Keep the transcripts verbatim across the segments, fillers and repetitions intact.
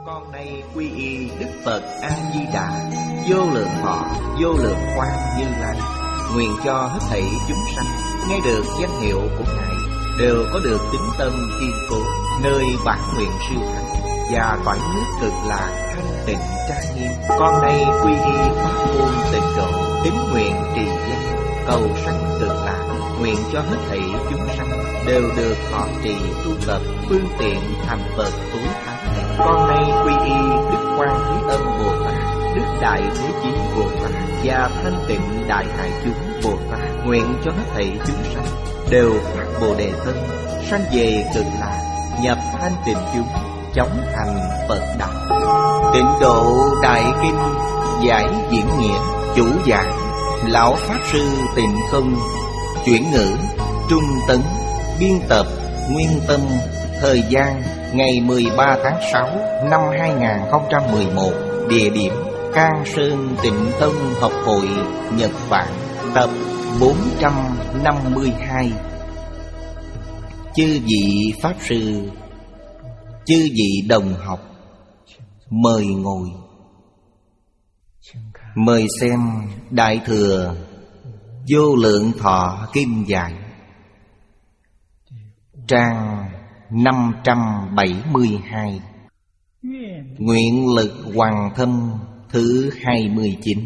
Con nay quy y Đức Phật A Di Đà, vô lượng thọ, vô lượng quang Như Lai. Nguyện cho hết thảy chúng sanh nghe được danh hiệu của Ngài đều có được tín tâm kiên cố, nơi bản nguyện siêu thắng và cõi nước cực lạc thanh tịnh trang nghiêm. Con nay quy y pháp môn tịnh độ, tín nguyện trì danh, cầu sanh cực lạc. Nguyện cho hết thảy chúng sanh đều được thọ trì tu tập phương tiện thành Phật tối thắng. Con nay quy y Đức Quan Thế Âm Bồ Tát, Đức Đại Thế Chí Bồ Tát và Thanh Tịnh Đại Hải Chúng Bồ Tát. Nguyện cho hết thảy chúng sanh đều phát Bồ Đề tâm, sanh về cực lạc, nhập thanh tịnh chúng, chóng thành Phật đạo. Tịnh độ Đại Kinh giải diễn nghĩa, chủ giảng Lão Pháp Sư Tịnh Không, chuyển ngữ Trung Tấn, biên tập Nguyên Tâm. Thời gian ngày mười ba tháng sáu năm hai nghìn không trăm mười một. Địa điểm Cang Sơn Tịnh Tông Học Hội, Nhật Bản. Tập bốn trăm năm mươi hai. Chư vị Pháp Sư, chư vị đồng học, mời ngồi. Mời xem Đại Thừa Vô Lượng Thọ Kim Giải, trang năm trăm bảy mươi hai. Nguyện lực Hoàng Thâm thứ hai mươi chín.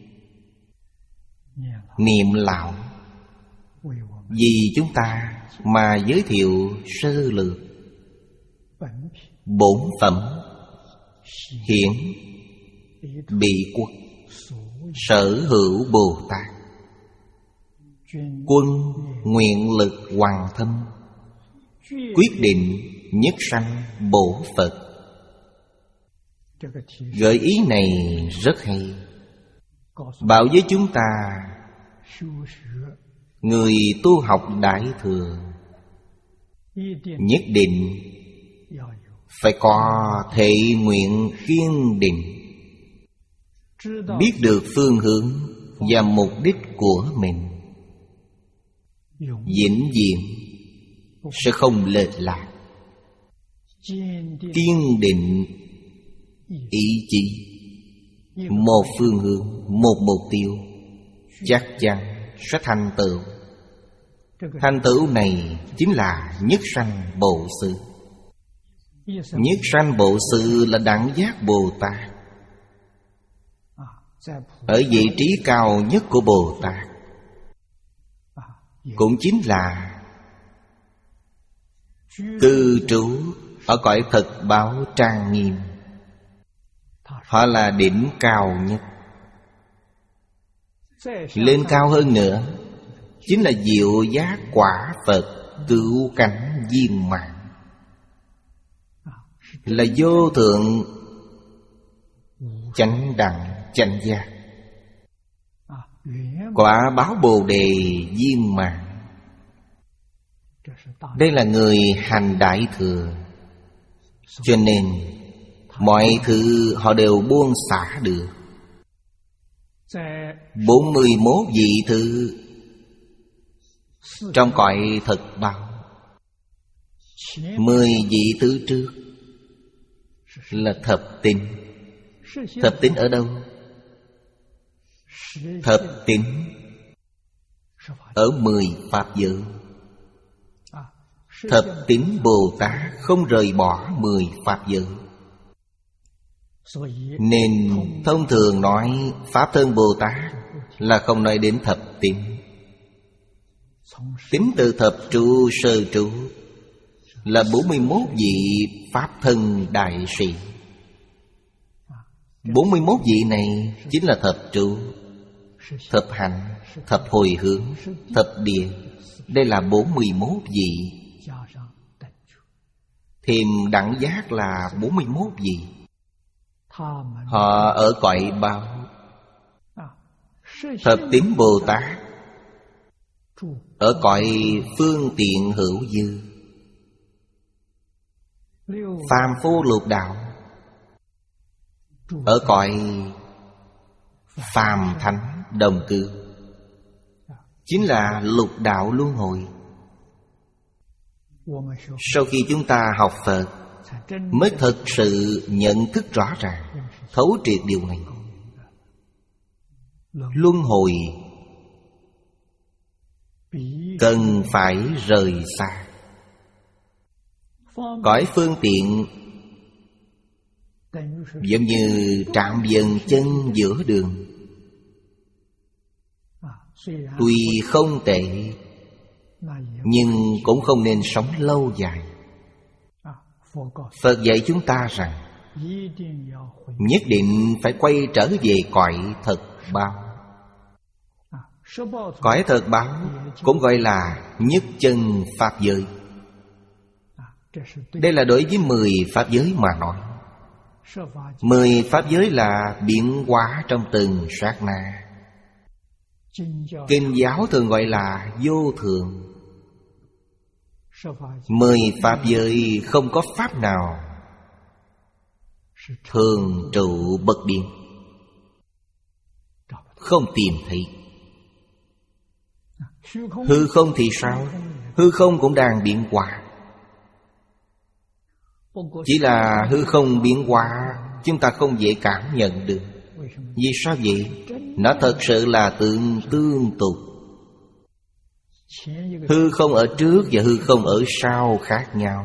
Niệm lão vì chúng ta mà giới thiệu sơ lược bổn phẩm hiển bị quốc sở hữu Bồ Tát. Quân nguyện lực Hoàng Thâm, quyết định nhất sanh bổ Phật. Gợi ý này rất hay, bảo với chúng ta người tu học Đại Thừa nhất định phải có thệ nguyện kiên định, biết được phương hướng và mục đích của mình, vĩnh viễn sẽ không lệch lạc. Kiên định ý chí, một phương hướng, một mục tiêu, chắc chắn sẽ thành tựu. Thành tựu này chính là nhất sanh Bộ Sự. Nhất sanh Bộ Sự là đẳng giác Bồ Tát, ở vị trí cao nhất của Bồ Tát, cũng chính là cư trú ở cõi thực báo trang nghiêm. Họ là đỉnh cao nhất. Lên cao hơn nữa chính là diệu giác quả Phật cứu cánh viên mãn, là vô thượng chánh đẳng chánh giác, quả báo Bồ Đề viên mãn. Đây là người hành Đại Thừa, cho nên mọi thứ họ đều buông xả được. Bốn mươi mốt vị thứ trong cõi thực báo, mười vị thứ trước là thập tín. Thập tín ở đâu? Thập tín ở mười pháp giới. Thập tín Bồ Tát không rời bỏ mười pháp giới, nên thông thường nói Pháp Thân Bồ Tát là không nói đến thập tín. Tính từ thập trụ sơ trụ là bốn mươi mốt vị Pháp Thân Đại Sĩ. Bốn mươi mốt vị này chính là thập trụ, thập hạnh, thập hồi hướng, thập địa. Đây là bốn mươi mốt vị. Thêm đẳng giác là bốn mươi mốt vị. Họ ở cõi báo. Thập tín Bồ Tát ở cõi phương tiện hữu dư. Phàm phu lục đạo ở cõi phàm thánh đồng cư, chính là lục đạo luân hồi. Sau khi chúng ta học Phật, mới thật sự nhận thức rõ ràng, thấu triệt điều này. Luân hồi cần phải rời xa. Cõi phương tiện giống như trạm dừng chân giữa đường. Tuy không tệ, nhưng cũng không nên sống lâu dài. Phật dạy chúng ta rằng nhất định phải quay trở về cõi thật báo. Cõi thật báo cũng gọi là nhất chân Pháp giới. Đây là đối với mười Pháp giới mà nói. Mười Pháp giới là biến hóa trong từng sát na. Kinh giáo thường gọi là vô thường. Mười Pháp giới không có Pháp nào thường trụ bất biến, không tìm thấy. Hư không thì sao? Hư không cũng đang biến hóa. Chỉ là hư không biến hóa chúng ta không dễ cảm nhận được. Vì sao vậy? Nó thật sự là tương tương tục. Hư không ở trước và hư không ở sau khác nhau.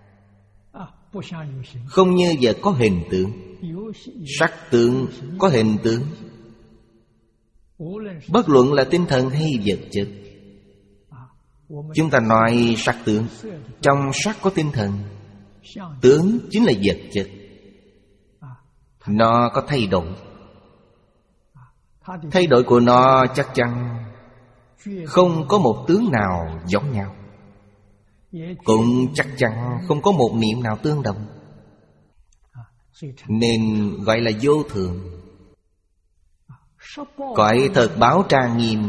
Không như vật có hình tượng. Sắc tướng có hình tướng. Bất luận là tinh thần hay vật chất. Chúng ta nói sắc tướng. Trong sắc có tinh thần. Tướng chính là vật chất. Nó có thay đổi. Thay đổi của nó chắc chắn không có một tướng nào giống nhau, cũng chắc chắn không có một niệm nào tương đồng. Nên gọi là vô thường. Cõi thật báo trang nghiêm,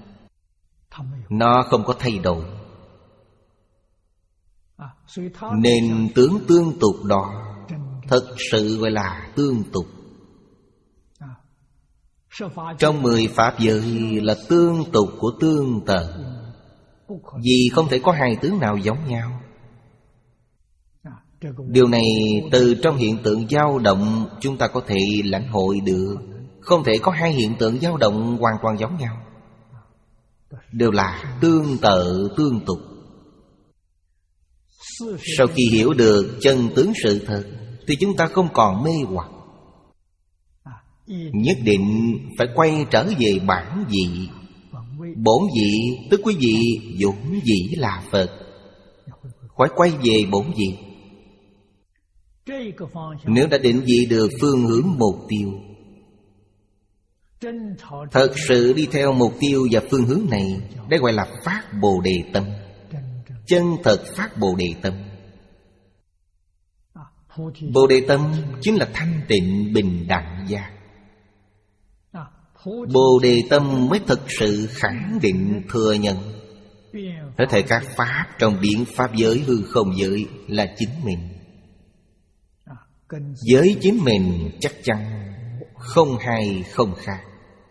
nó không có thay đổi. Nên tướng tương tục đó thật sự gọi là tương tục. Trong mười Pháp giới là tương tục của tương tự. Vì không thể có hai tướng nào giống nhau. Điều này từ trong hiện tượng dao động chúng ta có thể lãnh hội được. Không thể có hai hiện tượng dao động hoàn toàn giống nhau. Đều là tương tự tương tục. Sau khi hiểu được chân tướng sự thật thì chúng ta không còn mê hoặc. Nhất định phải quay trở về bản vị. Bổn vị tức quý vị vốn dĩ là Phật. Phải quay về bổn vị. Nếu đã định vị được phương hướng mục tiêu, thật sự đi theo mục tiêu và phương hướng này, đây gọi là phát Bồ Đề tâm. Chân thật phát Bồ Đề tâm. Bồ Đề tâm chính là thanh tịnh bình đẳng giác. Bồ Đề tâm mới thực sự khẳng định thừa nhận hết thảy các pháp trong biến pháp giới hư không giới là chính mình. Với chính mình chắc chắn không hay không khác.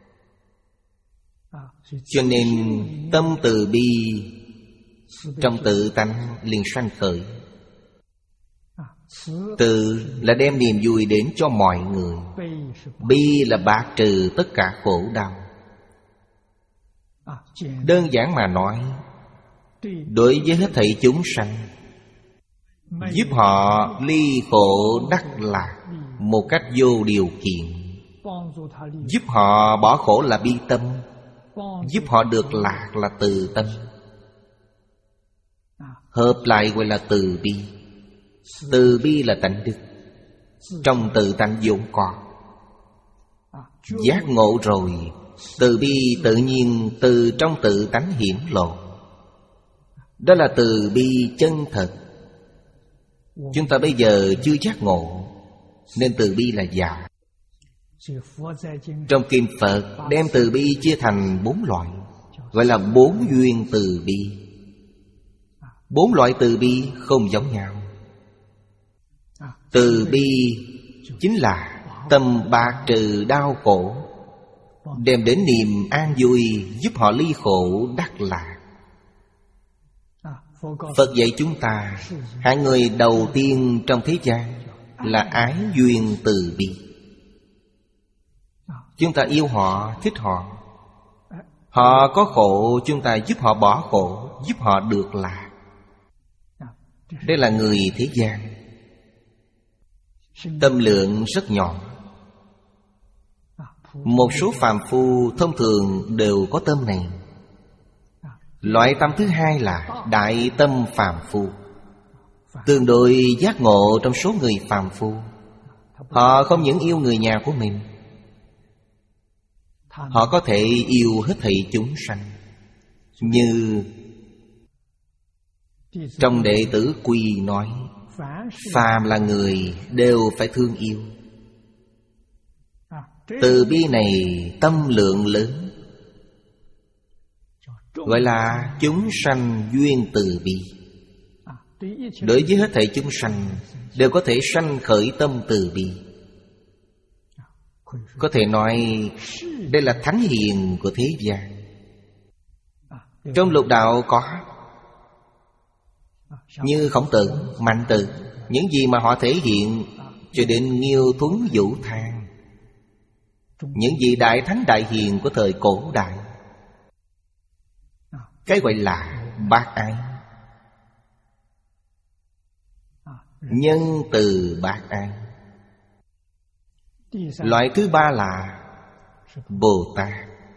Cho nên tâm từ bi trong tự tánh liền sanh khởi. Từ là đem niềm vui đến cho mọi người. Bi là bạc trừ tất cả khổ đau. Đơn giản mà nói, đối với hết thảy chúng sanh, giúp họ ly khổ đắc lạc một cách vô điều kiện. Giúp họ bỏ khổ là bi tâm. Giúp họ được lạc là từ tâm. Hợp lại gọi là từ bi. Từ bi là tánh đức. Trong từ tánh vốn có. Giác ngộ rồi, từ bi tự nhiên từ trong tự tánh hiển lộ. Đó là từ bi chân thật. Chúng ta bây giờ chưa giác ngộ, nên từ bi là giả. Trong Kinh Phật đem từ bi chia thành bốn loại, gọi là bốn duyên từ bi. Bốn loại từ bi không giống nhau. Từ bi chính là tâm bạc trừ đau khổ, đem đến niềm an vui, giúp họ ly khổ đắc lạc. Phật dạy chúng ta, hạng người đầu tiên trong thế gian là ái duyên từ bi. Chúng ta yêu họ, thích họ. Họ có khổ, chúng ta giúp họ bỏ khổ, giúp họ được lạc. Đây là người thế gian. Tâm lượng rất nhỏ. Một số phàm phu thông thường đều có tâm này. Loại tâm thứ hai là đại tâm phàm phu, tương đối giác ngộ trong số người phàm phu. Họ không những yêu người nhà của mình, họ có thể yêu hết thảy chúng sanh. Như trong Đệ Tử Quy nói, phàm là người đều phải thương yêu. Từ bi này tâm lượng lớn, gọi là chúng sanh duyên từ bi. Đối với hết thảy chúng sanh đều có thể sanh khởi tâm từ bi. Có thể nói đây là thánh hiền của thế gian. Trong lục đạo có như Khổng Tử, Mạnh Tử, những gì mà họ thể hiện cho đến Nghiêu Thuấn, Vũ Thang, những vị đại thánh đại hiền của thời cổ đại. Cái gọi là bác ái, nhân từ bác ái. Loại thứ ba là Bồ Tát.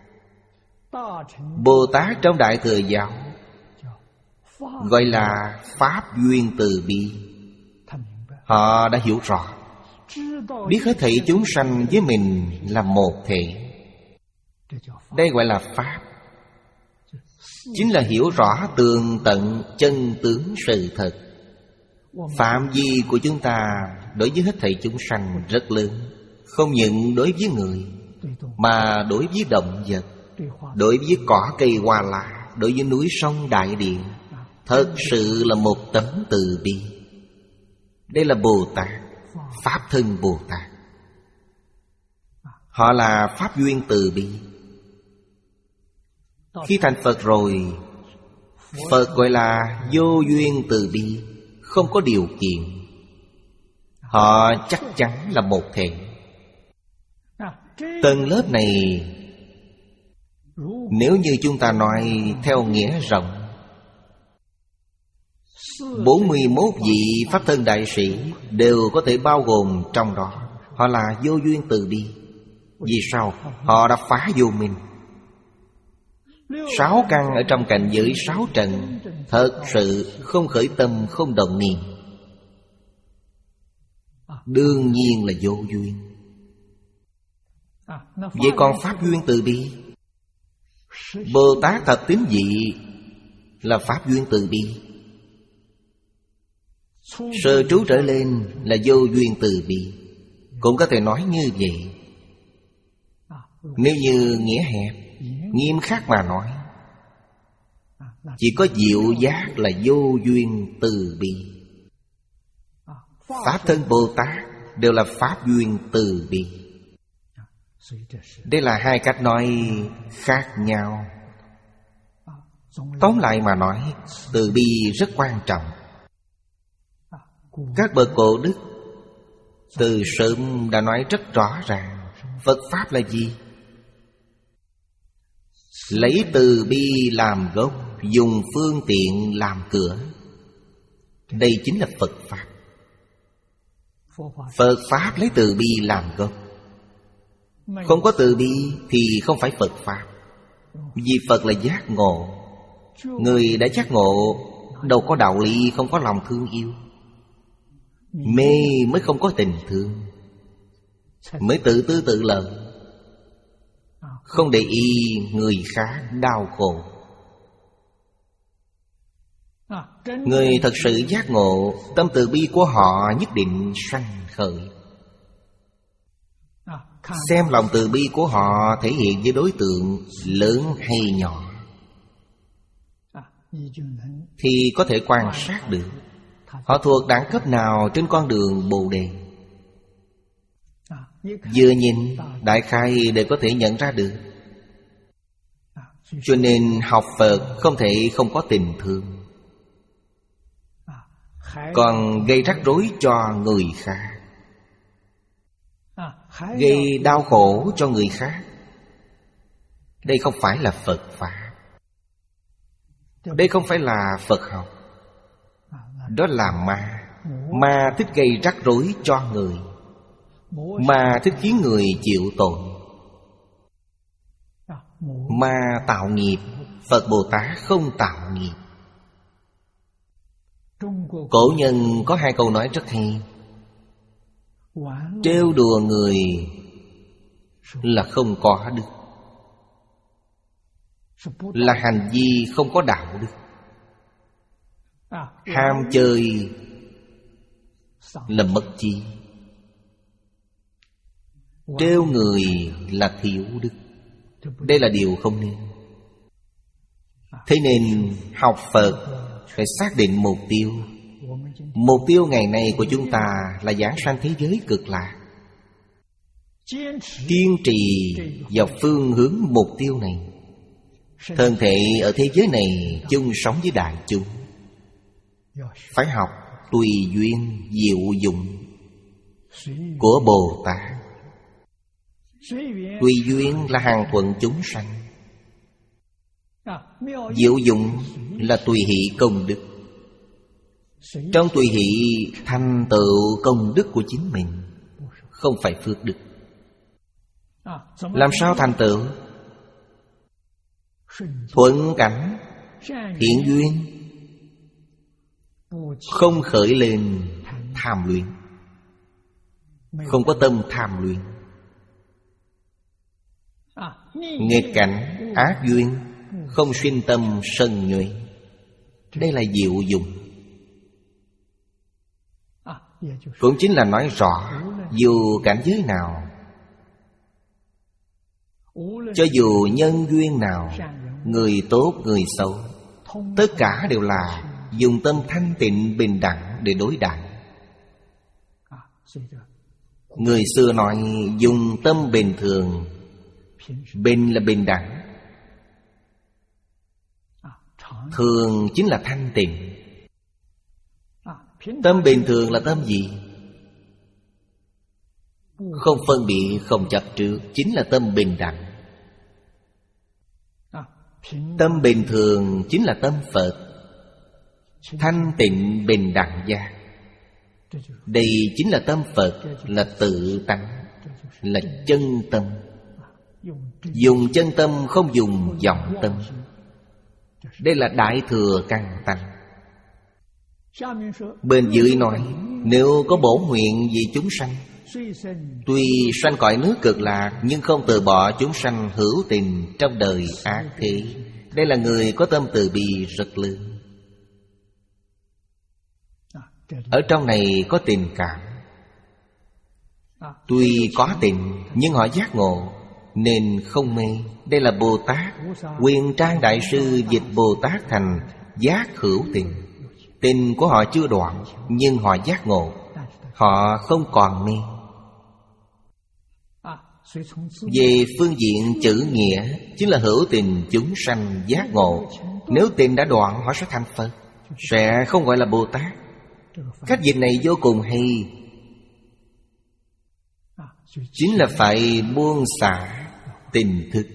Bồ Tát trong Đại Thừa Giáo gọi là Pháp duyên từ bi. Họ đã hiểu rõ, biết hết thảy chúng sanh với mình là một thể. Đây gọi là Pháp. Chính là hiểu rõ tường tận chân tướng sự thật. Phạm vi của chúng ta đối với hết thảy chúng sanh rất lớn. Không những đối với người, mà đối với động vật, đối với cỏ cây hoa lá, đối với núi sông đại địa. Thật sự là một tấm từ bi. Đây là Bồ Tát, Pháp thân Bồ Tát. Họ là Pháp duyên từ bi. Khi thành Phật rồi, Phật gọi là vô duyên từ bi, không có điều kiện. Họ chắc chắn là một thể. Tầng lớp này, nếu như chúng ta nói theo nghĩa rộng, bốn mươi mốt vị Pháp thân đại sĩ đều có thể bao gồm trong đó. Họ là vô duyên từ bi. Vì sao? Họ đã phá vô minh. Sáu căn ở trong cảnh giới sáu trần thật sự không khởi tâm, không động niệm, đương nhiên là vô duyên. Vậy còn Pháp duyên từ bi, Bồ Tát thập tín vị là Pháp duyên từ bi. Sơ trú trở lên là vô duyên từ bi. Cũng có thể nói như vậy. Nếu như nghĩa hẹp, nghiêm khắc mà nói, chỉ có diệu giác là vô duyên từ bi. Pháp thân Bồ Tát đều là Pháp duyên từ bi. Đây là hai cách nói khác nhau. Tóm lại mà nói, từ bi rất quan trọng. Các bậc cổ đức từ sớm đã nói rất rõ ràng, Phật Pháp là gì? Lấy từ bi làm gốc, dùng phương tiện làm cửa. Đây chính là Phật Pháp. Phật Pháp lấy từ bi làm gốc. Không có từ bi thì không phải Phật Pháp. Vì Phật là giác ngộ. Người đã giác ngộ đâu có đạo lý không có lòng thương yêu. Mê mới không có tình thương, mới tự tư tự lợi, không để ý người khác đau khổ. Người thật sự giác ngộ, tâm từ bi của họ nhất định sanh khởi. Xem lòng từ bi của họ thể hiện với đối tượng lớn hay nhỏ, thì có thể quan sát được họ thuộc đẳng cấp nào trên con đường Bồ Đề. Vừa nhìn, đại khai đều có thể nhận ra được. Cho nên học Phật không thể không có tình thương. còn gây rắc rối cho người khác, gây đau khổ cho người khác. Đây không phải là Phật Pháp, đây không phải là Phật học. Đó là ma. Ma thích gây rắc rối cho người, ma thích khiến người chịu tội. Ma tạo nghiệp, Phật Bồ Tát không tạo nghiệp. Cổ nhân có hai câu nói rất hay: trêu đùa người là không có đức, là hành vi không có đạo đức. Ham chơi là mất trí, trêu người là thiếu đức. Đây là điều không nên. Thế nên học Phật phải xác định mục tiêu. Mục tiêu ngày nay của chúng ta là giảng sanh thế giới cực lạc. Kiên trì vào phương hướng mục tiêu này. Thân thể ở thế giới này chung sống với đại chúng, phải học tùy duyên diệu dụng của Bồ Tát. Tùy duyên là hàng thuận chúng sanh, diệu dụng là tùy hỷ công đức. Trong tùy hỷ thành tựu công đức của chính mình, không phải phước đức. Làm sao thành tựu? Thuận cảnh, thiện duyên, không khởi lên tham luyện, không có tâm tham luyện. Nghịch cảnh, ác duyên, không sinh tâm sân nhuệ. Đây là diệu dụng. Cũng chính là nói rõ, dù cảnh giới nào, cho dù nhân duyên nào, người tốt, người xấu, tất cả đều là dùng tâm thanh tịnh bình đẳng để đối đãi. Người xưa nói dùng tâm bình thường. Bình là bình đẳng, thường chính là thanh tịnh. Tâm bình thường là tâm gì? Không phân biệt, không chấp trước, chính là tâm bình đẳng. Tâm bình thường chính là tâm Phật, thanh tịnh bình đẳng giác. Đây chính là tâm Phật, là tự tánh, là chân tâm. Dùng chân tâm không dùng vọng tâm. Đây là Đại Thừa Căn Tánh. Bên dưới nói, nếu có bổ nguyện vì chúng sanh, tuy sanh cõi nước cực lạc, nhưng không từ bỏ chúng sanh hữu tình trong đời ác thế. Đây là người có tâm từ bi rất lớn. Ở trong này có tình cảm. Tuy có tình, nhưng họ giác ngộ nên không mê. Đây là Bồ Tát. Quyền Trang Đại Sư dịch Bồ Tát thành giác hữu tình. Tình của họ chưa đoạn, nhưng họ giác ngộ, họ không còn mê. Về phương diện chữ nghĩa, chính là hữu tình chúng sanh giác ngộ. Nếu tình đã đoạn, họ sẽ thành Phật, sẽ không gọi là Bồ Tát. Cách dịch này vô cùng hay. Chính là phải buông xả tình thức.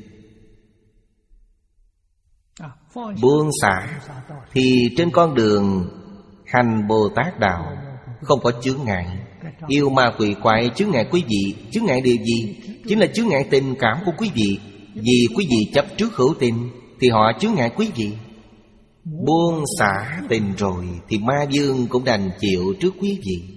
Buông xả thì trên con đường hành Bồ Tát đạo không có chướng ngại. Yêu ma quỷ quái chướng ngại quý vị. Chướng ngại điều gì? Chính là chướng ngại tình cảm của quý vị. Vì quý vị chấp trước hữu tình thì họ chướng ngại quý vị. Buông xả tình rồi thì ma vương cũng đành chịu trước quý vị.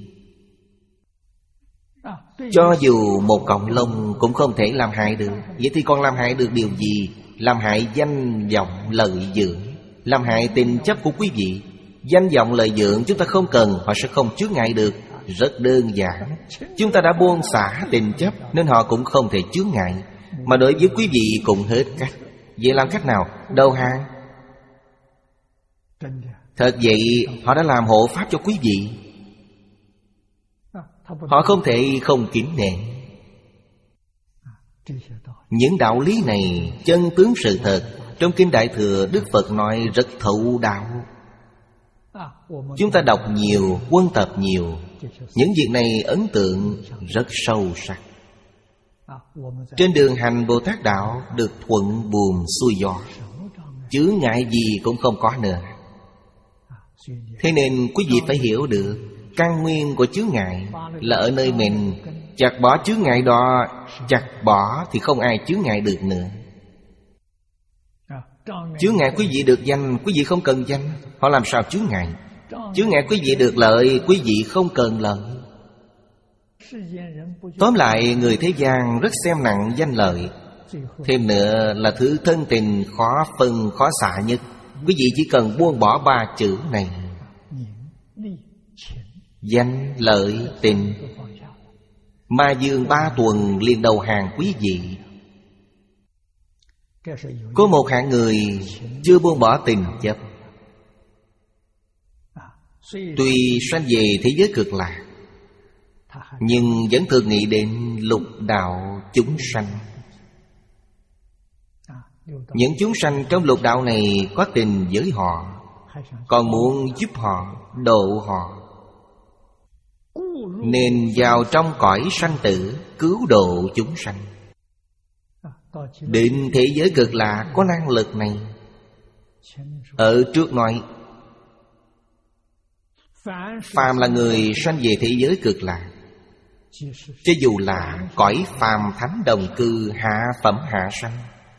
Cho dù một cọng lông cũng không thể làm hại được. Vậy thì còn làm hại được điều gì? Làm hại danh vọng lợi dưỡng, làm hại tình chấp của quý vị. Danh vọng lợi dưỡng chúng ta không cần, họ sẽ không chướng ngại được. Rất đơn giản. Chúng ta đã buông xả tình chấp nên họ cũng không thể chướng ngại. Mà đối với quý vị cũng hết cách. Vậy làm cách nào? Đầu hàng. Thật vậy, họ đã làm hộ pháp cho quý vị. Họ không thể không kính nể. Những đạo lý này chân tướng sự thật. Trong Kinh Đại Thừa, Đức Phật nói rất thấu đạo. Chúng ta đọc nhiều, quân tập nhiều, những việc này ấn tượng rất sâu sắc. Trên đường hành Bồ Tát Đạo được thuận buồm xuôi gió, chướng ngại gì cũng không có nữa. Thế nên quý vị phải hiểu được căn nguyên của chướng ngại là ở nơi mình. Chặt bỏ chướng ngại đó, chặt bỏ thì không ai chướng ngại được nữa. Chướng ngại quý vị được danh, quý vị không cần danh, họ làm sao chướng ngại? Chướng ngại quý vị được lợi, quý vị không cần lợi. Tóm lại, người thế gian rất xem nặng danh lợi. Thêm nữa là thứ thân tình khó phân khó xạ nhất. Quý vị chỉ cần buông bỏ ba chữ này: danh, lợi, tình. Ma Dương ba tuần liền đầu hàng quý vị. Có một hạng người chưa buông bỏ tình chấp, tuy sanh về thế giới cực lạc, nhưng vẫn thường nghĩ đến lục đạo chúng sanh. Những chúng sanh trong lục đạo này có tình với họ, còn muốn giúp họ, độ họ, nên vào trong cõi sanh tử cứu độ chúng sanh. Đến thế giới cực lạc có năng lực này. Ở trước nói, phàm là người sanh về thế giới cực lạc, cho dù là cõi phàm thánh đồng cư hạ phẩm hạ sanh,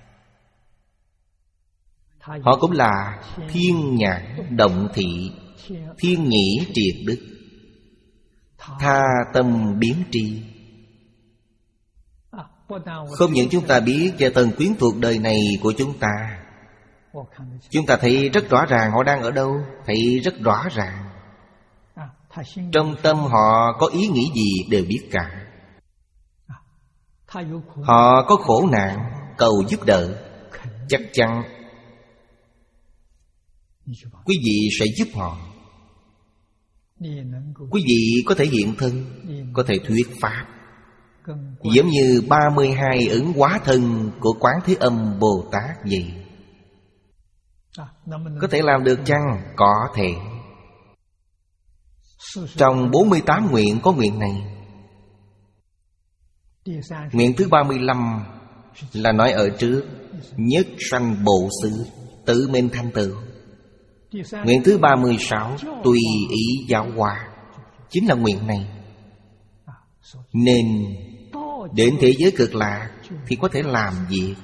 họ cũng là thiên nhãn động thị, thiên nhĩ triệt đức, tha tâm biến tri. Không những chúng ta biết về tầng quyến thuộc đời này của chúng ta, chúng ta thấy rất rõ ràng họ đang ở đâu, thấy rất rõ ràng. Trong tâm họ có ý nghĩ gì đều biết cả. Họ có khổ nạn cầu giúp đỡ, chắc chắn quý vị sẽ giúp họ. Quý vị có thể hiện thân, có thể thuyết pháp, giống như ba mươi hai ứng hóa thân của Quán Thế Âm Bồ Tát vậy. Có thể làm được chăng? Có thể. Trong bốn mươi tám nguyện có nguyện này. Nguyện thứ ba mươi lăm là nói ở trước: nhất sanh bộ xứ, tự mình thành tựu. Nguyện thứ ba mươi sáu: tùy ý giáo hóa, chính là nguyện này. Nên đến thế giới cực lạc thì có thể làm việc.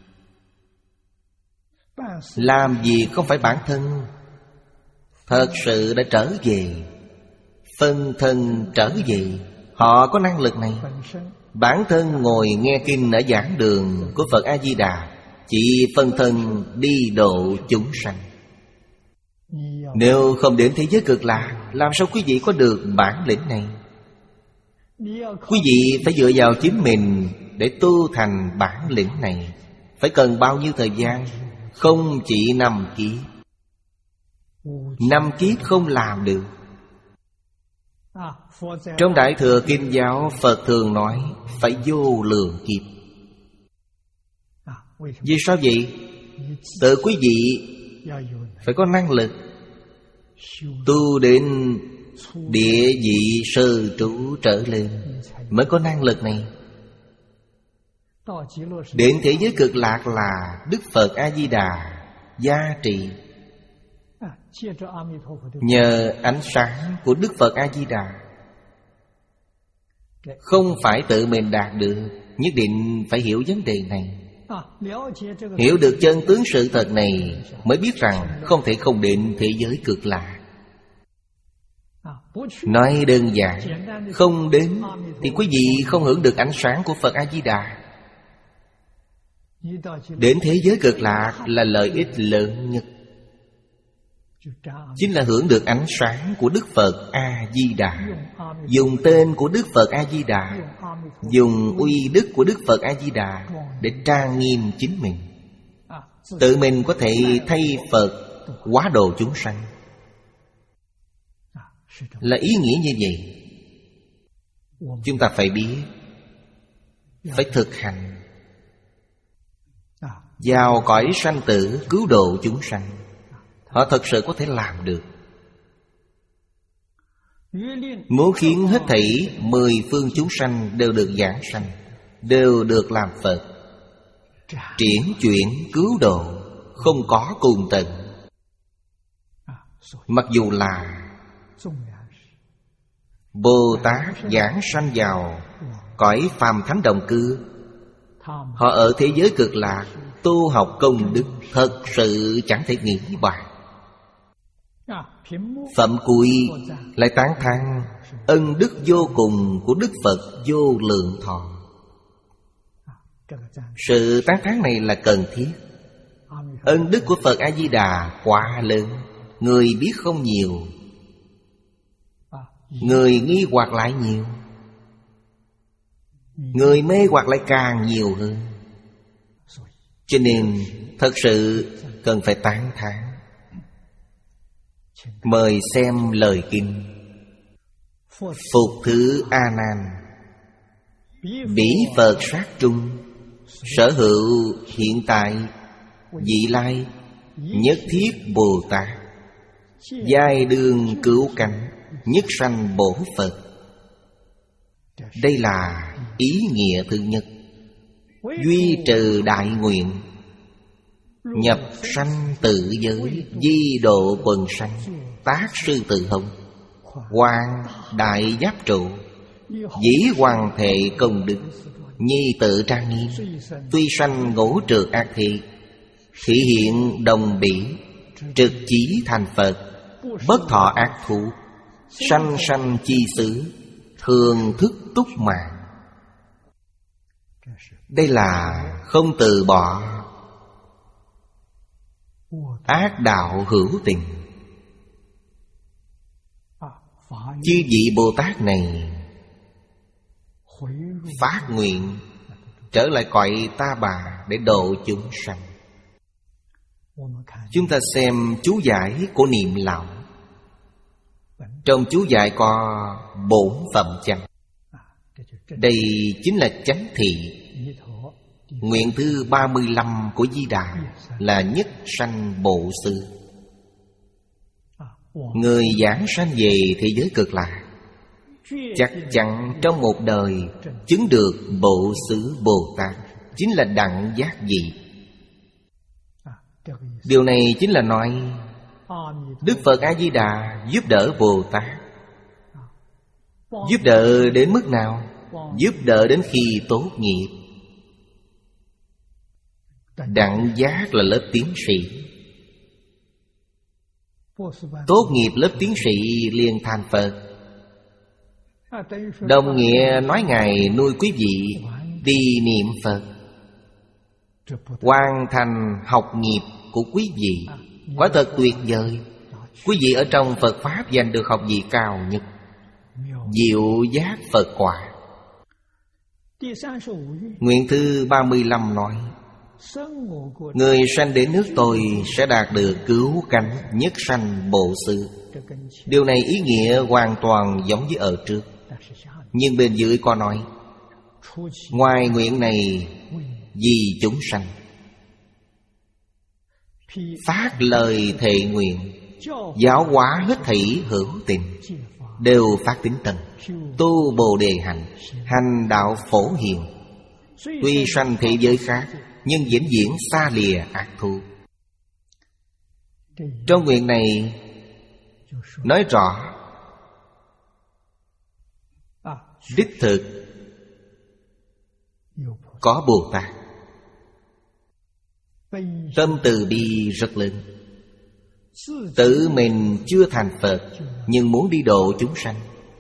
Làm việc không phải bản thân, thật sự đã trở về, phân thân trở về. Họ có năng lực này. Bản thân ngồi nghe kinh ở giảng đường của Phật A-di-đà, chỉ phân thân đi độ chúng sanh. Nếu không đến thế giới cực lạc, làm sao quý vị có được bản lĩnh này? Quý vị phải dựa vào chính mình để tu thành bản lĩnh này. Phải cần bao nhiêu thời gian? Không chỉ năm kiếp. Năm kiếp không làm được. Trong Đại Thừa Kinh Giáo, Phật thường nói phải vô lượng kiếp. Vì sao vậy? Tự quý vị phải có năng lực tu đến địa vị sơ trụ trở lên mới có năng lực này. Đến thế giới cực lạc là Đức Phật A-di-đà gia trì. Nhờ ánh sáng của Đức Phật A-di-đà, không phải tự mình đạt được. Nhất định phải hiểu vấn đề này. Hiểu được chân tướng sự thật này mới biết rằng không thể không đến thế giới cực lạc. Nói đơn giản, không đến thì quý vị không hưởng được ánh sáng của Phật A-di-đà. Đến thế giới cực lạc là lợi ích lớn nhất, chính là hưởng được ánh sáng của Đức Phật A-di-đà. Dùng tên của Đức Phật A-di-đà, dùng uy đức của Đức Phật A-di-đà để trang nghiêm chính mình. Tự mình có thể thay Phật hóa độ chúng sanh. Là ý nghĩa như vậy. Chúng ta phải biết, phải thực hành, vào cõi sanh tử cứu độ chúng sanh. Họ thật sự có thể làm được. muốn khiến hết thảy mười phương chúng sanh đều được giảng sanh, đều được làm Phật, triển chuyển cứu độ, không có cùng tận. Mặc dù là Bồ Tát giảng sanh vào cõi phàm thánh đồng cư, họ ở thế giới cực lạc tu học công đức, thật sự chẳng thể nghĩ bàn. Phẩm cuối lại tán thán ân đức vô cùng của Đức Phật Vô Lượng Thọ. Sự tán thán này là cần thiết. Ân đức của Phật A-di-đà quá lớn, người biết không nhiều, người nghi hoặc lại nhiều, người mê hoặc lại càng nhiều hơn. Cho nên thật sự cần phải tán thán. Mời xem lời kinh. Phục thứ A Nan, bỉ Phật sát trung, sở hữu hiện tại, vị lai, nhất thiết Bồ Tát, giai đương cứu cánh, nhất sanh bổ Phật. Đây là ý nghĩa thứ nhất. Duy trừ đại nguyện, nhập sanh tự giới, di độ quần sanh, tác sư tự hồng, hoàng đại giáp trụ, dĩ hoàng thệ công đức, nhi tự trang nghiêm, tuy sanh ngũ trược ác thị, thị hiện đồng bỉ, trực chí thành Phật, bất thọ ác thú, sanh sanh chi xứ, thường thức túc mạng. Đây là không từ bỏ ác đạo hữu tình. Chư vị Bồ Tát này phát nguyện trở lại cõi Ta Bà để độ chúng sanh. Chúng ta xem chú giải của Niệm Lão. Trong chú giải có bổn phẩm chánh. Đây chính là chánh thị. Nguyện thứ ba mươi lăm của Di Đà là nhất sanh bộ xứ. Người giảng sanh về thế giới cực lạc chắc chắn trong một đời chứng được bộ xứ Bồ Tát, chính là đẳng giác vị. Điều này chính là nói Đức Phật A-di-đà giúp đỡ Bồ Tát. Giúp đỡ đến mức nào? Giúp đỡ đến khi tốt nghiệp. Đẳng giác là lớp tiến sĩ. Tốt nghiệp lớp tiến sĩ liền thành Phật. Đồng nghĩa nói Ngài nuôi quý vị đi niệm Phật, hoàn thành học nghiệp của quý vị. Quả thật tuyệt vời. Quý vị ở trong Phật Pháp giành được học vị cao nhất, diệu giác Phật quả. Nguyện thứ ba mươi lăm nói người sanh đến nước tôi sẽ đạt được cứu cánh, nhất sanh bộ xứ. Điều này ý nghĩa hoàn toàn giống với ở trước. Nhưng bên dưới có nói ngoài nguyện này vì chúng sanh, phát lời thệ nguyện, giáo hóa hết thảy hữu tình, đều phát tín tần, tu Bồ Đề hạnh, hành đạo phổ hiền. Tuy sanh thế giới khác, nhưng vĩnh viễn xa lìa ác thú. Trong nguyện này nói rõ đích thực có Bồ Tát, tâm từ bi rất lớn. Tự mình chưa thành Phật nhưng muốn đi độ chúng sanh.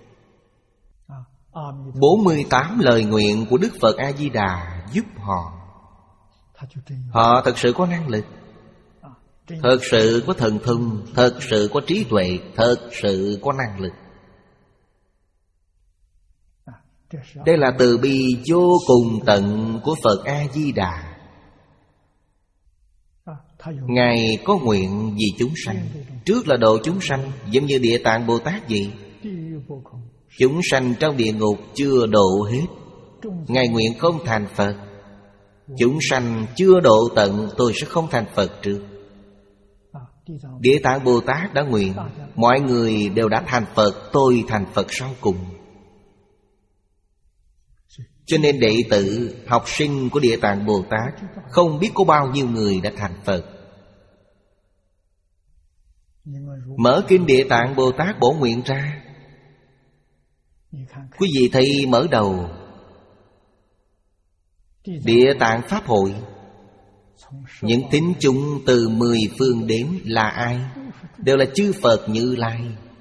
Bốn mươi tám lời nguyện của Đức Phật A-di-đà giúp họ. Họ thật sự có năng lực, thật sự có thần thông, thật sự có trí tuệ, thật sự có năng lực. Đây là từ bi vô cùng tận của Phật A-di-đà. Ngài có nguyện vì chúng sanh. Trước là độ chúng sanh, giống như Địa Tạng Bồ Tát vậy. Chúng sanh trong địa ngục chưa độ hết, Ngài nguyện không thành Phật. Chúng sanh chưa độ tận, tôi sẽ không thành Phật trước. Địa Tạng Bồ Tát đã nguyện mọi người đều đã thành Phật, tôi thành Phật sau cùng. Cho nên đệ tử, học sinh của Địa Tạng Bồ Tát không biết có bao nhiêu người đã thành Phật. Mở kinh Địa Tạng Bồ Tát Bổ Nguyện ra, quý vị thấy mở đầu Địa Tạng Pháp Hội, những tín chúng từ mười phương đến là ai? Đều là chư Phật Như Lai.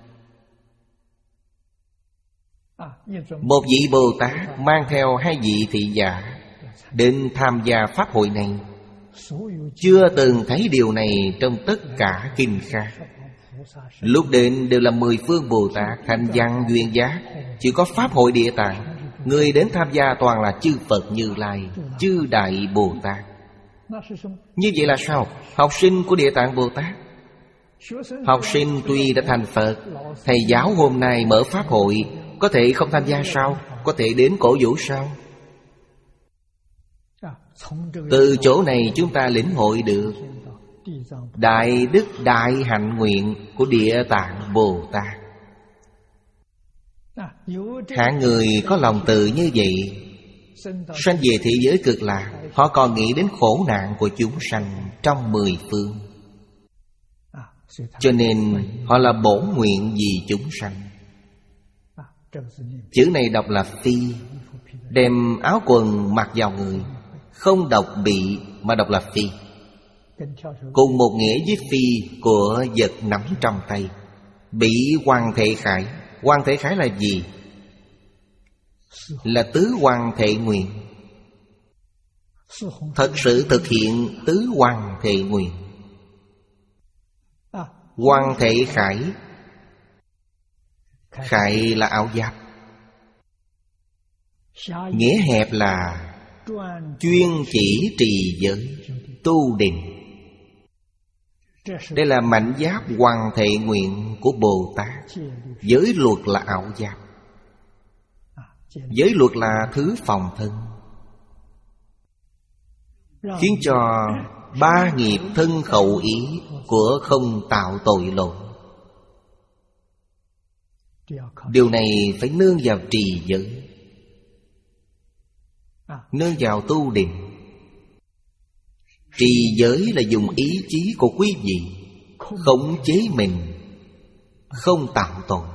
Một vị Bồ Tát mang theo hai vị thị giả đến tham gia Pháp hội này. Chưa từng thấy điều này trong tất cả kinh khác. Lúc đến đều là mười phương Bồ Tát thành văn duyên giác. Chỉ có Pháp hội Địa Tạng, người đến tham gia toàn là chư Phật Như Lai, chư Đại Bồ Tát. Như vậy là sao? Học sinh của Địa Tạng Bồ Tát, học sinh tuy đã thành Phật, thầy giáo hôm nay mở Pháp hội, có thể không tham gia sao? Có thể đến cổ vũ sao? Từ chỗ này chúng ta lĩnh hội được đại đức đại hạnh nguyện của Địa Tạng Bồ Tát. Hạng người có lòng từ như vậy, sanh về thế giới cực lạc, họ còn nghĩ đến khổ nạn của chúng sanh trong mười phương. Cho nên họ là bổn nguyện vì chúng sanh. Chữ này đọc là phi. Đem áo quần mặc vào người, không đọc bị mà đọc là phi. Cùng một nghĩa với phi của vật nắm trong tay. Bị Hoàng Thệ Khải. Hoàng Thệ Khải là gì? Là tứ Hoàng Thệ Nguyện. Thật sự thực hiện tứ Hoàng Thệ Nguyện. Hoàng Thệ Khải, khải là áo giáp. Nghĩa hẹp là chuyên chỉ trì giới, tu định. Đây là mảnh giáp Hoàng Thệ Nguyện của Bồ Tát. Giới luật là áo giáp. Giới luật là thứ phòng thân, khiến cho ba nghiệp thân khẩu ý của không tạo tội lỗi. Điều này phải nương vào trì giới, nương vào tu định. Trì giới là dùng ý chí của quý vị khống chế mình, không tạo tội.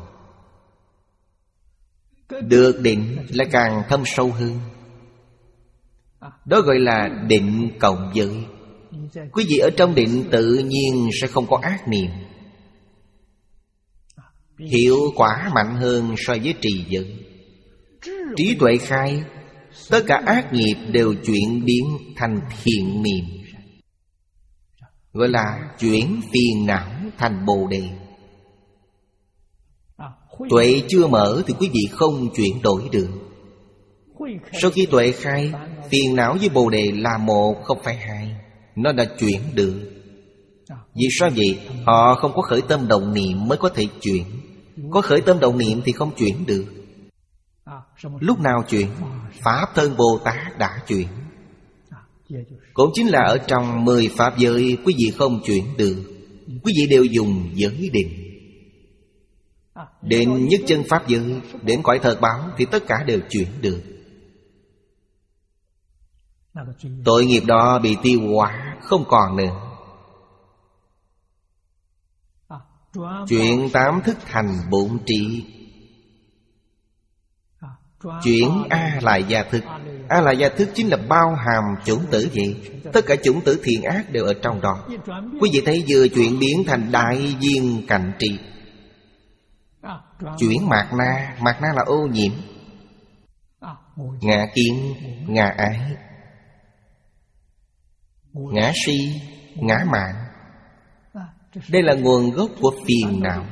Được định lại càng thâm sâu hơn. Đó gọi là định cộng giới. Quý vị ở trong định tự nhiên sẽ không có ác niệm. Hiệu quả mạnh hơn so với trì giới. Trí tuệ khai, tất cả ác nghiệp đều chuyển biến thành thiện niệm, gọi là chuyển phiền não thành bồ đề. Tuệ chưa mở thì quý vị không chuyển đổi được. Sau khi tuệ khai, phiền não với bồ đề là một, không phải hai. Nó đã chuyển được. Vì sao vậy? Họ không có khởi tâm động niệm mới có thể chuyển. Có khởi tâm động niệm thì không chuyển được. Lúc nào chuyển? Pháp thân Bồ Tát đã chuyển. Cũng chính là ở trong mười pháp giới quý vị không chuyển được. Quý vị đều dùng giới định. Đến nhất chân pháp giới, đến cõi thật báo thì tất cả đều chuyển được. Tội nghiệp đó bị tiêu hóa, không còn nữa. Chuyển tám thức thành bổn trí. Chuyển A-lại gia thức. A-lại gia thức chính là bao hàm chủng tử vậy. Tất cả chủng tử thiện ác đều ở trong đó. Quý vị thấy vừa chuyển biến thành đại viên cạnh trị. Chuyển mạt na. Mạt na là ô nhiễm. Ngã kiến, ngã ái, ngã si, ngã mạn. Đây là nguồn gốc của phiền não.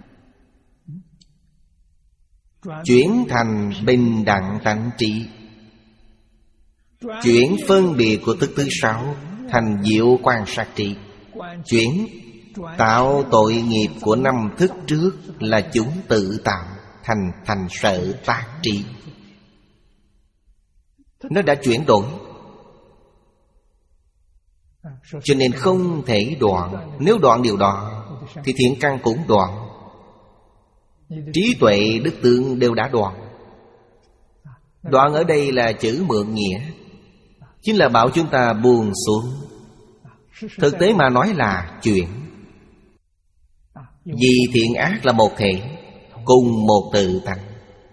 Chuyển thành bình đẳng tánh trị. Chuyển phân biệt của thức thứ sáu thành diệu quan sát trị. Chuyển tạo tội nghiệp của năm thức trước là chúng tự tạo thành thành sở tác trị. Nó đã chuyển đổi. Cho nên không thể đoạn. Nếu đoạn điều đó thì thiện căn cũng đoạn. Trí tuệ đức tướng đều đã đoạn. Đoạn ở đây là chữ mượn nghĩa, chính là bảo chúng ta buông xuống. Thực tế mà nói là chuyển. Vì thiện ác là một thể, cùng một tự tánh.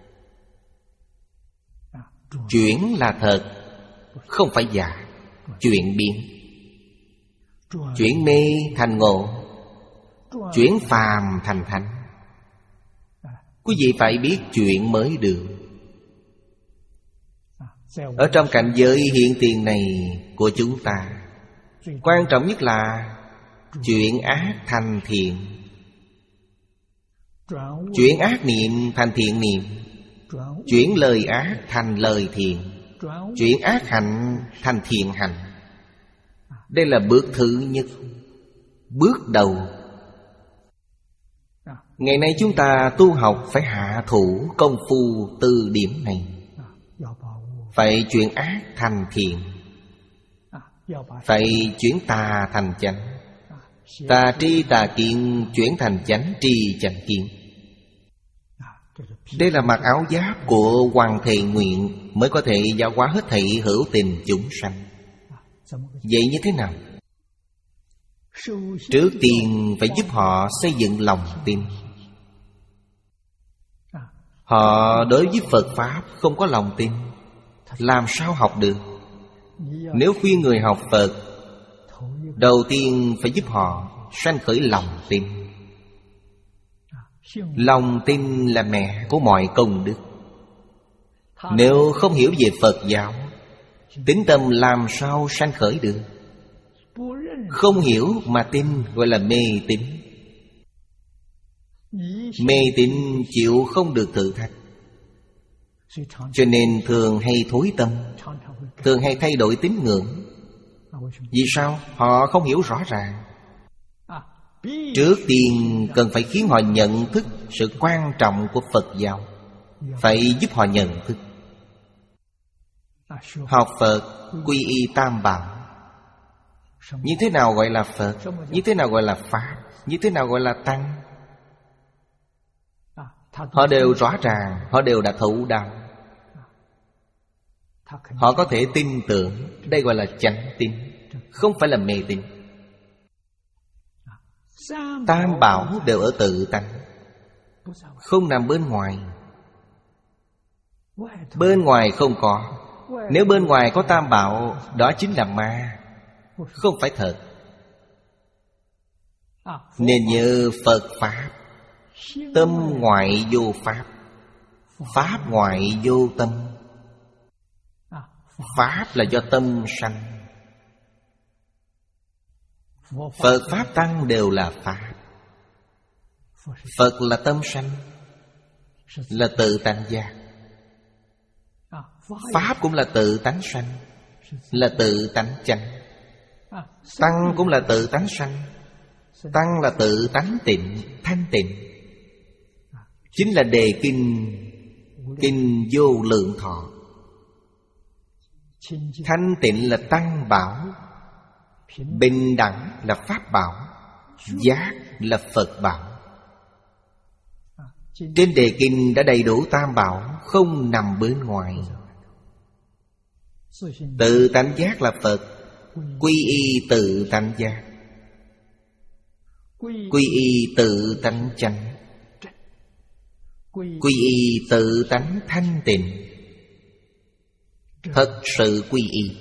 Chuyển là thật, không phải giả. Chuyển biến, chuyển mê thành ngộ, chuyển phàm thành thánh. Quý vị phải biết chuyện mới được. Ở trong cảnh giới hiện tiền này của chúng ta, quan trọng nhất là chuyển ác thành thiện, chuyển ác niệm thành thiện niệm, chuyển lời ác thành lời thiện, chuyển ác hạnh thành thiện hạnh. Đây là bước thứ nhất, bước đầu. Ngày nay chúng ta tu học phải hạ thủ công phu từ điểm này. Phải chuyển ác thành thiện, phải chuyển tà thành chánh, tà tri tà kiến chuyển thành chánh tri chánh kiến. Đây là mặc áo giáp của Hoàng Thệ Nguyện mới có thể giáo hóa hết thảy hữu tình chúng sanh. Vậy như thế nào? Trước tiên phải giúp họ xây dựng lòng tin. Họ đối với Phật Pháp không có lòng tin, làm sao học được? Nếu khuyên người học Phật, đầu tiên phải giúp họ sanh khởi lòng tin. Lòng tin là mẹ của mọi công đức. Nếu không hiểu về Phật giáo, tín tâm làm sao sanh khởi được? Không hiểu mà tin gọi là mê tín. Mê tín chịu không được thử thách, cho nên thường hay thối tâm, thường hay thay đổi tín ngưỡng. Vì sao? Họ không hiểu rõ ràng. Trước tiên cần phải khiến họ nhận thức sự quan trọng của Phật giáo. Phải giúp họ nhận thức. Học Phật quy y tam bảo. Như thế nào gọi là Phật? Như thế nào gọi là Pháp? Như thế nào gọi là Tăng? Họ đều rõ ràng, họ đều đã thấu đạo. Họ có thể tin tưởng. Đây gọi là chánh tín, không phải là mê tín. Tam bảo đều ở tự tánh, không nằm bên ngoài. Bên ngoài không có. Nếu bên ngoài có tam bảo, đó chính là ma, không phải thật. Nên nhớ Phật Pháp. Tâm ngoại vô Pháp, Pháp ngoại vô tâm. Pháp là do tâm sanh. Phật Pháp Tăng đều là Pháp. Phật là tâm sanh, là tự tánh giác. Pháp cũng là tự tánh sanh, là tự tánh chánh. Tăng cũng là tự tánh sanh, Tăng là tự tánh tịnh, thanh tịnh. Chính là đề kinh, kinh vô lượng thọ. Thanh tịnh là tăng bảo, bình đẳng là pháp bảo, giác là Phật bảo. Trên đề kinh đã đầy đủ tam bảo, không nằm bên ngoài. Tự tánh giác là Phật, quy y tự tánh giác, quy y tự tánh chánh, quy y tự tánh thanh tịnh. Thật sự quy y.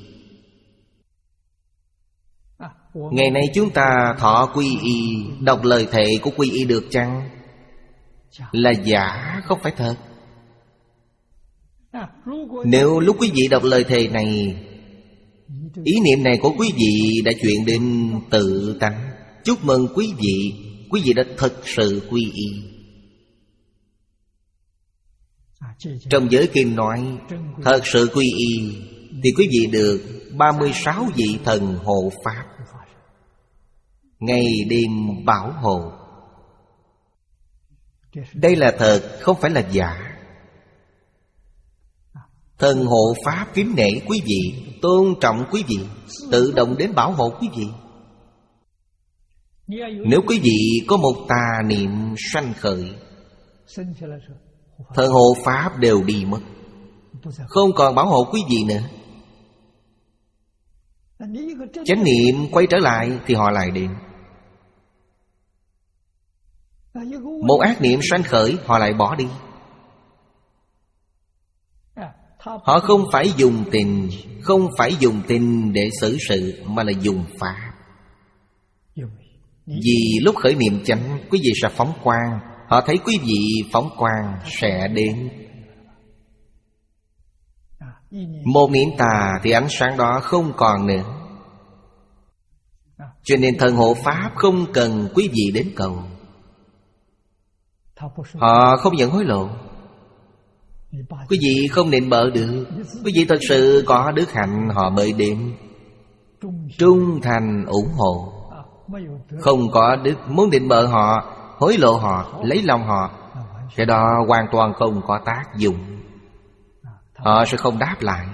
Ngày nay chúng ta thọ quy y, đọc lời thệ của quy y được chăng? Là giả, không phải thật. Nếu lúc quý vị đọc lời thề này, ý niệm này của quý vị đã chuyển đến tự tánh, chúc mừng quý vị, quý vị đã thật sự quy y. Trong giới kinh nói thật sự quy y thì quý vị được ba mươi sáu vị thần hộ pháp, ngày đêm bảo hộ. Đây là thật, không phải là giả. Thần hộ Pháp kính nể quý vị, tôn trọng quý vị, tự động đến bảo hộ quý vị. Nếu quý vị có một tà niệm sanh khởi, thần hộ Pháp đều đi mất, không còn bảo hộ quý vị nữa. Chánh niệm quay trở lại thì họ lại đến. Một ác niệm sanh khởi, họ lại bỏ đi. Họ không phải dùng tình, không phải dùng tình để xử sự, mà là dùng Pháp. Vì lúc khởi niệm chánh, quý vị sẽ phóng quang. Họ thấy quý vị phóng quang sẽ đến. Một niệm tà thì ánh sáng đó không còn nữa. Cho nên thần hộ Pháp không cần quý vị đến cầu. Họ không nhận hối lộ. Quý vị không định bợ được. Quý vị thật sự có đức hạnh, họ mới đến. Trung thành ủng hộ. Không có đức, muốn định bợ họ, hối lộ họ, lấy lòng họ, cái đó hoàn toàn không có tác dụng. Họ sẽ không đáp lại.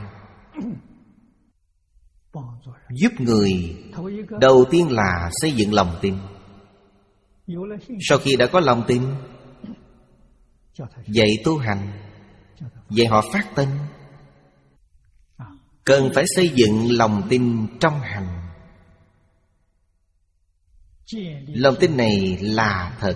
Giúp người, đầu tiên là xây dựng lòng tin. Sau khi đã có lòng tin, dạy tu hành, dạy họ phát tâm. Cần phải xây dựng lòng tin trong hành. Lòng tin này là thật.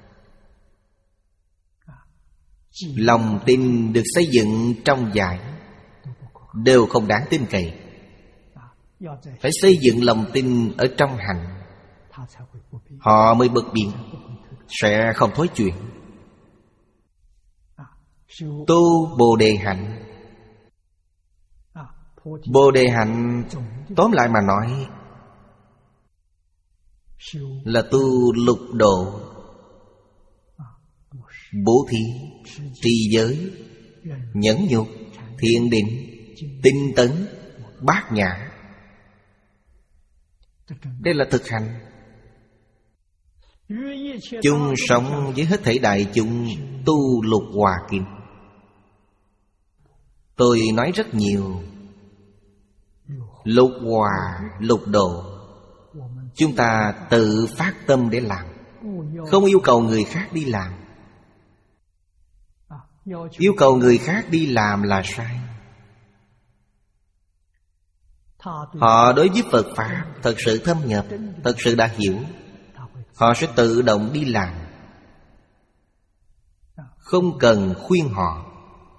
Lòng tin được xây dựng trong giải đều không đáng tin cậy. Phải xây dựng lòng tin ở trong hành, họ mới bất biến, sẽ không thối chuyển. Tu Bồ Đề hạnh. Bồ Đề hạnh tóm lại mà nói là tu lục độ: bố thí, trì giới, nhẫn nhục, thiện định, tinh tấn, bát nhã. Đây là thực hành. Chung sống với hết thảy đại chúng, tu lục hòa kim. Tôi nói rất nhiều. Lục hòa, lục độ, chúng ta tự phát tâm để làm, không yêu cầu người khác đi làm. Yêu cầu người khác đi làm là sai. Họ đối với Phật Pháp thật sự thâm nhập, thật sự đã hiểu, họ sẽ tự động đi làm, không cần khuyên họ.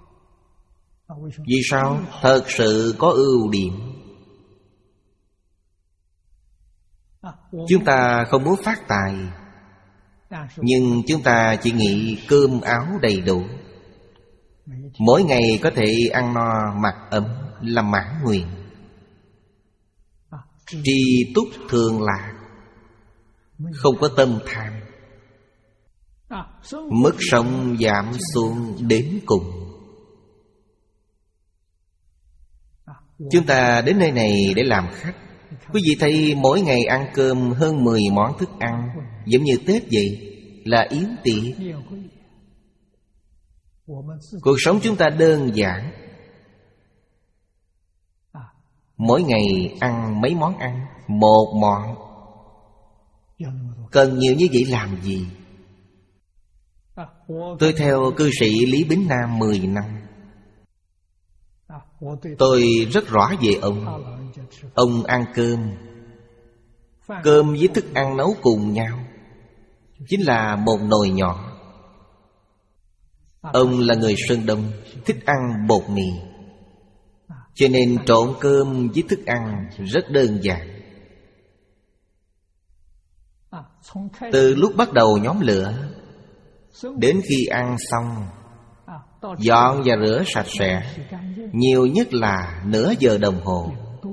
Vì sao? Thật sự có ưu điểm. Chúng ta không muốn phát tài, nhưng chúng ta chỉ nghĩ cơm áo đầy đủ, mỗi ngày có thể ăn no mặc ấm là mãn nguyện. Tri túc thường lạc, không có tâm tham. Mức sống giảm xuống đến cùng. Chúng ta đến nơi này để làm khách. Quý vị thấy mỗi ngày ăn cơm hơn mười món thức ăn, giống như Tết vậy, là yến tiệc. Cuộc sống chúng ta đơn giản. Mỗi ngày ăn mấy món ăn? Một món. Cần nhiều như vậy làm gì? Tôi theo cư sĩ Lý Bính Nam mười năm. Tôi rất rõ về ông. Ông ăn cơm, cơm với thức ăn nấu cùng nhau, chính là một nồi nhỏ. Ông là người Sơn Đông, thích ăn bột mì, cho nên trộn cơm với thức ăn rất đơn giản. Từ lúc bắt đầu nhóm lửa đến khi ăn xong, dọn và rửa sạch sẽ, nhiều nhất là nửa giờ đồng hồ,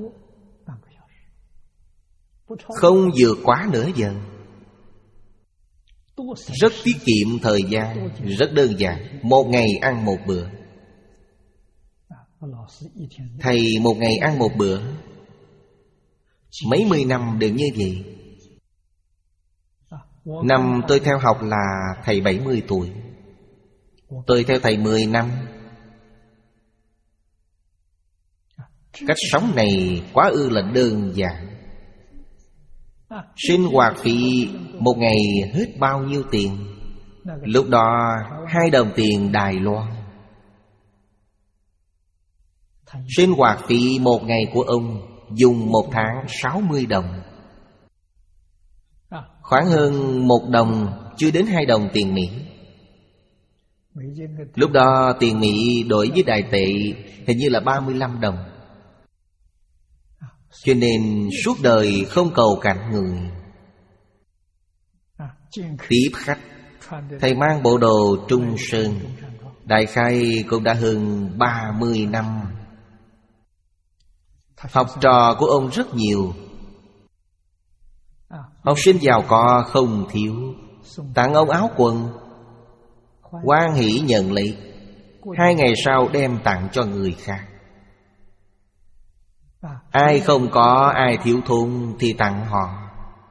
không vượt quá nửa giờ. Rất tiết kiệm thời gian, rất đơn giản. Một ngày ăn một bữa. Thầy một ngày ăn một bữa, mấy mươi năm đều như vậy. Năm tôi theo học là thầy bảy mươi tuổi. Tôi theo thầy mười năm. Cách sống này quá ư là đơn giản. Sinh hoạt phí một ngày hết bao nhiêu tiền? Lúc đó hai đồng tiền Đài Loan. Sinh hoạt phí một ngày của ông dùng một tháng sáu mươi đồng, khoảng hơn một đồng, chưa đến hai đồng tiền Mỹ. Lúc đó tiền Mỹ đổi với Đài tệ hình như là ba mươi lăm đồng. Cho nên suốt đời không cầu cạnh người. Tiếp khách, thầy mang bộ đồ Trung Sơn, đại khai cũng đã hơn ba mươi năm. Học trò của ông rất nhiều. Học sinh giàu có không thiếu, tặng ông áo quần, hoan hỷ nhận lấy. Hai ngày sau đem tặng cho người khác. Ai không có, ai thiếu thốn thì tặng họ.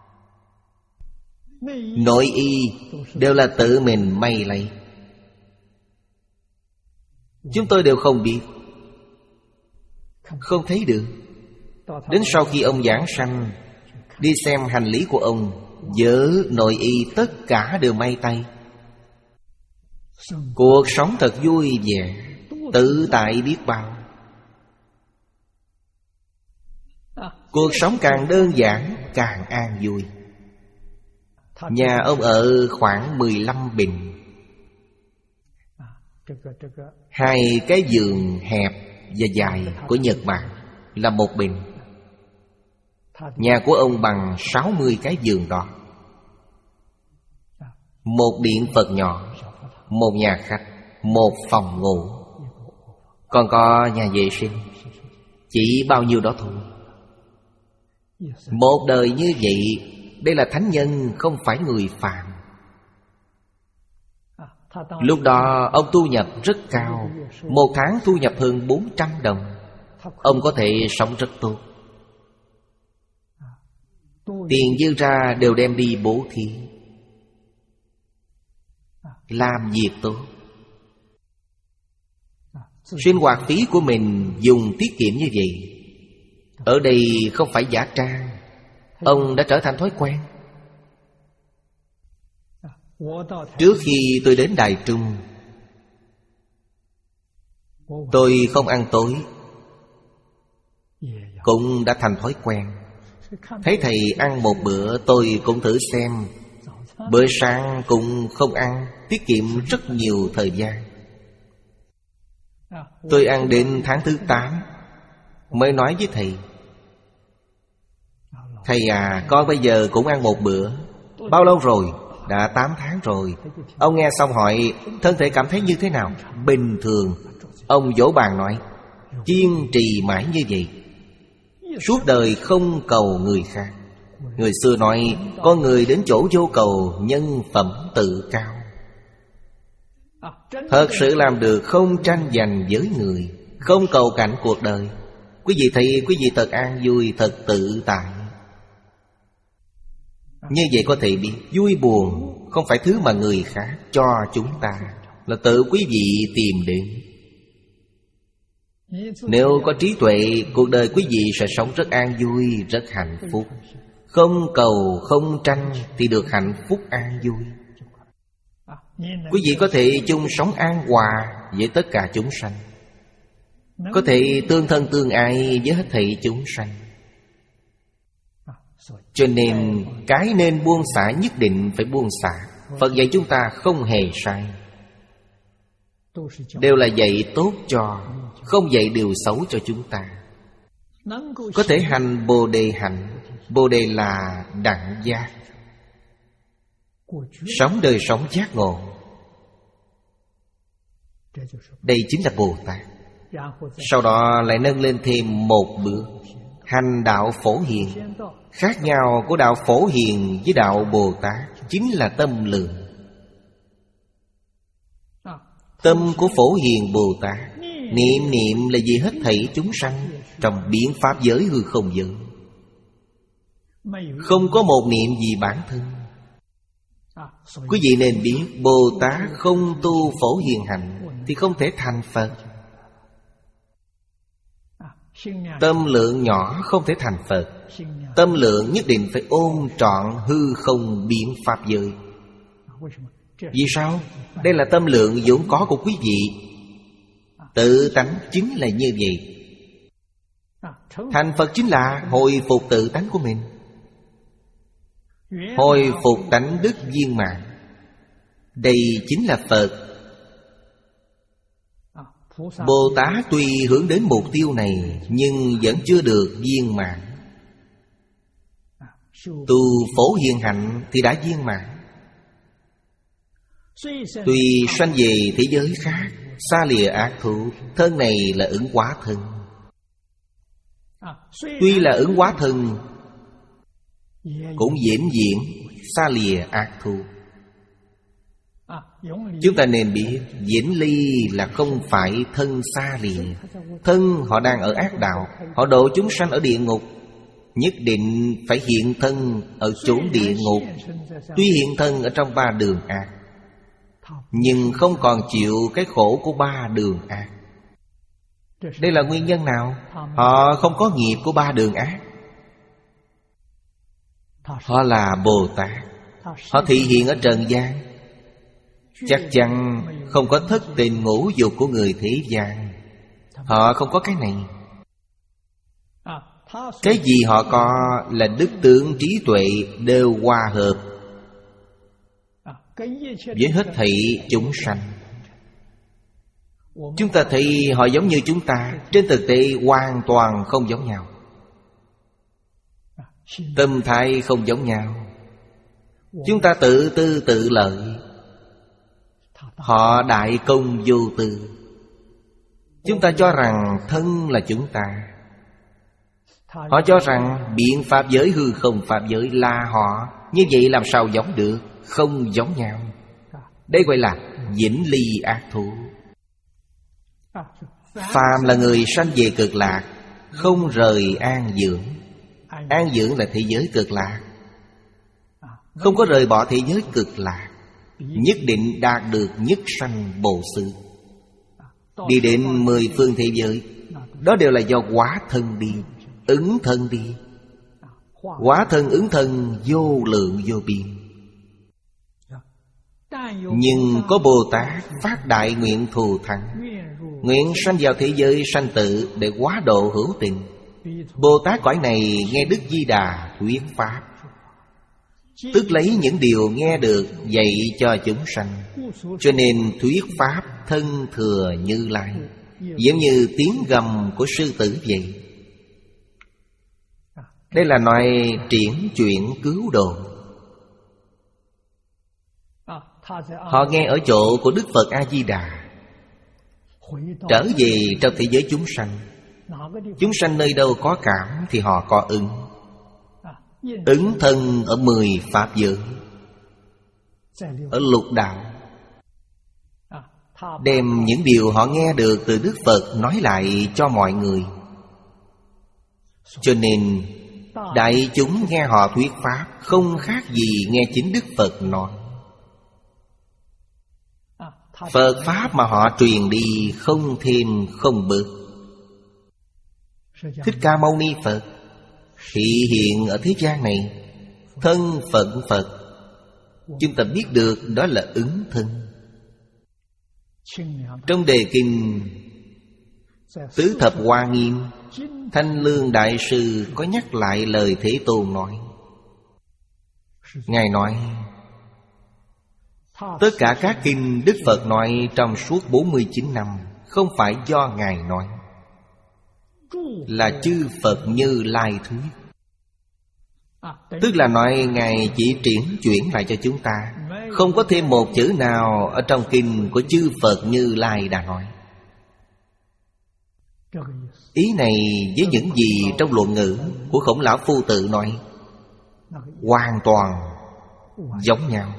Nội y đều là tự mình may lấy. Chúng tôi đều không biết, không thấy được. Đến sau khi ông giảng sanh, đi xem hành lý của ông, vớ nội y tất cả đều may tay. Cuộc sống thật vui vẻ, tự tại biết bao. Cuộc sống càng đơn giản càng an vui. Nhà ông ở khoảng mười lăm bình, hai cái giường hẹp và dài của Nhật Bản là một bình. Nhà của ông bằng sáu mươi cái giường đó. Một điện Phật nhỏ, một nhà khách, một phòng ngủ, còn có nhà vệ sinh. Chỉ bao nhiêu đó thôi. Một đời như vậy, đây là thánh nhân, không phải người phàm. Lúc đó ông thu nhập rất cao, một tháng thu nhập hơn bốn trăm đồng. Ông có thể sống rất tốt. Tiền dư ra đều đem đi bố thí, làm việc tốt. Sinh hoạt phí của mình dùng tiết kiệm như vậy. Ở đây không phải giả trang. Ông đã trở thành thói quen. Trước khi tôi đến Đài Trung, tôi không ăn tối, cũng đã thành thói quen. Thấy thầy ăn một bữa, tôi cũng thử xem. Bữa sáng cũng không ăn, tiết kiệm rất nhiều thời gian. Tôi ăn đến tháng thứ tám mới nói với thầy: thầy à, con bây giờ cũng ăn một bữa. Bao lâu rồi? Đã tám tháng rồi. Ông nghe xong hỏi: thân thể cảm thấy như thế nào? Bình thường. Ông vỗ bàn nói: kiên trì mãi như vậy, suốt đời không cầu người khác. Người xưa nói: con người đến chỗ vô cầu, nhân phẩm tự cao. Thật sự làm được, không tranh giành với người, không cầu cạnh cuộc đời. Quý vị thấy quý vị thật an vui, thật tự tại. Như vậy có thể biết vui buồn không phải thứ mà người khác cho chúng ta, là tự quý vị tìm đến. Nếu có trí tuệ, cuộc đời quý vị sẽ sống rất an vui, rất hạnh phúc. Không cầu, không tranh thì được hạnh phúc an vui. Quý vị có thể chung sống an hòa với tất cả chúng sanh, có thể tương thân tương ai với hết thảy chúng sanh. Cho nên cái nên buông xả nhất định phải buông xả. Phật dạy chúng ta không hề sai, đều là dạy tốt cho, không dạy điều xấu cho chúng ta. Có thể hành Bồ Đề hạnh. Bồ Đề là đẳng giác, sống đời sống giác ngộ. Đây chính là Bồ Tát. Sau đó lại nâng lên thêm một bước, hành đạo Phổ Hiền. Khác nhau của đạo Phổ Hiền với đạo Bồ Tát chính là tâm lượng. Tâm của Phổ Hiền Bồ Tát, niệm niệm là vì hết thảy chúng sanh trong biến pháp giới hư không giới. Không có một niệm gì bản thân. Quý vị nên biết, Bồ Tát không tu Phổ Hiền hạnh thì không thể thành Phật. Tâm lượng nhỏ không thể thành Phật. Tâm lượng nhất định phải ôm trọn hư không biến pháp giới. Vì sao? Đây là tâm lượng vốn có của quý vị. Tự tánh chính là như vậy. Thành Phật chính là hồi phục tự tánh của mình, hồi phục tánh đức viên mãn. Đây chính là Phật. Bồ Tát tuy hướng đến mục tiêu này, nhưng vẫn chưa được viên mãn. Tu Phổ Hiền Hạnh thì đã viên mãn. Tuy sanh về thế giới khác, xa lìa ác thú, thân này là ứng hóa thân. Tuy là ứng hóa thân, cũng vĩnh viễn xa lìa ác thú. Chúng ta nên biết vĩnh ly là không phải thân xa lìa. Thân họ đang ở ác đạo, họ độ chúng sanh ở địa ngục, nhất định phải hiện thân ở chốn địa ngục. Tuy hiện thân ở trong ba đường ác, nhưng không còn chịu cái khổ của ba đường ác. Đây là nguyên nhân nào? Họ không có nghiệp của ba đường ác. Họ là Bồ Tát, họ thị hiện ở trần gian, chắc chắn không có thất tình ngũ dục của người thế gian. Họ không có cái này. Cái gì họ có là đức tướng trí tuệ đều hòa hợp với hết thảy chúng sanh. Chúng ta thấy họ giống như chúng ta, trên thực tế hoàn toàn không giống nhau. Tâm thái không giống nhau. Chúng ta tự tư tự lợi, họ đại công vô tư. Chúng ta cho rằng thân là chúng ta, họ cho rằng biện pháp giới hư không pháp giới là họ. Như vậy làm sao giống được? Không giống nhau. Đây gọi là vĩnh ly ác thú. Phàm là người sanh về cực lạc, không rời an dưỡng. An dưỡng là thế giới cực lạc, không có rời bỏ thế giới cực lạc, nhất định đạt được nhất sanh Bồ Sư. Đi đến mười phương thế giới, đó đều là do hóa thân đi, ứng thân đi. Hóa thân ứng thân vô lượng vô biên. Nhưng có Bồ Tát phát đại nguyện thù thắng, nguyện sanh vào thế giới sanh tử để hóa độ hữu tình. Bồ Tát cõi này nghe Đức Di Đà thuyết pháp, tức lấy những điều nghe được dạy cho chúng sanh, cho nên thuyết pháp thân thừa Như Lai, giống như tiếng gầm của sư tử vậy. Đây là nói triển chuyển cứu độ. Họ nghe ở chỗ của Đức Phật A-di-đà, trở về trong thế giới chúng sanh. Chúng sanh nơi đâu có cảm thì họ có ứng. Ứng thân ở mười pháp giới, ở lục đạo, đem những điều họ nghe được từ Đức Phật nói lại cho mọi người. Cho nên đại chúng nghe họ thuyết pháp không khác gì nghe chính Đức Phật nói. Phật pháp mà họ truyền đi không thêm không bớt. Thích Ca Mâu Ni Phật thị hiện ở thế gian này, thân phận Phật, chúng ta biết được đó là ứng thân. Trong đề kinh Tứ Thập Hoa Nghiêm, Thanh Lương Đại Sư có nhắc lại lời Thế Tôn nói. Ngài nói tất cả các kinh Đức Phật nói trong suốt bốn mươi chín năm không phải do Ngài nói, là chư Phật Như Lai thuyết. Tức là nói Ngài chỉ triển chuyển lại cho chúng ta, không có thêm một chữ nào ở trong kinh của chư Phật Như Lai đã nói. Ý này với những gì trong luận ngữ của Khổng Lão Phu Tự nói hoàn toàn giống nhau.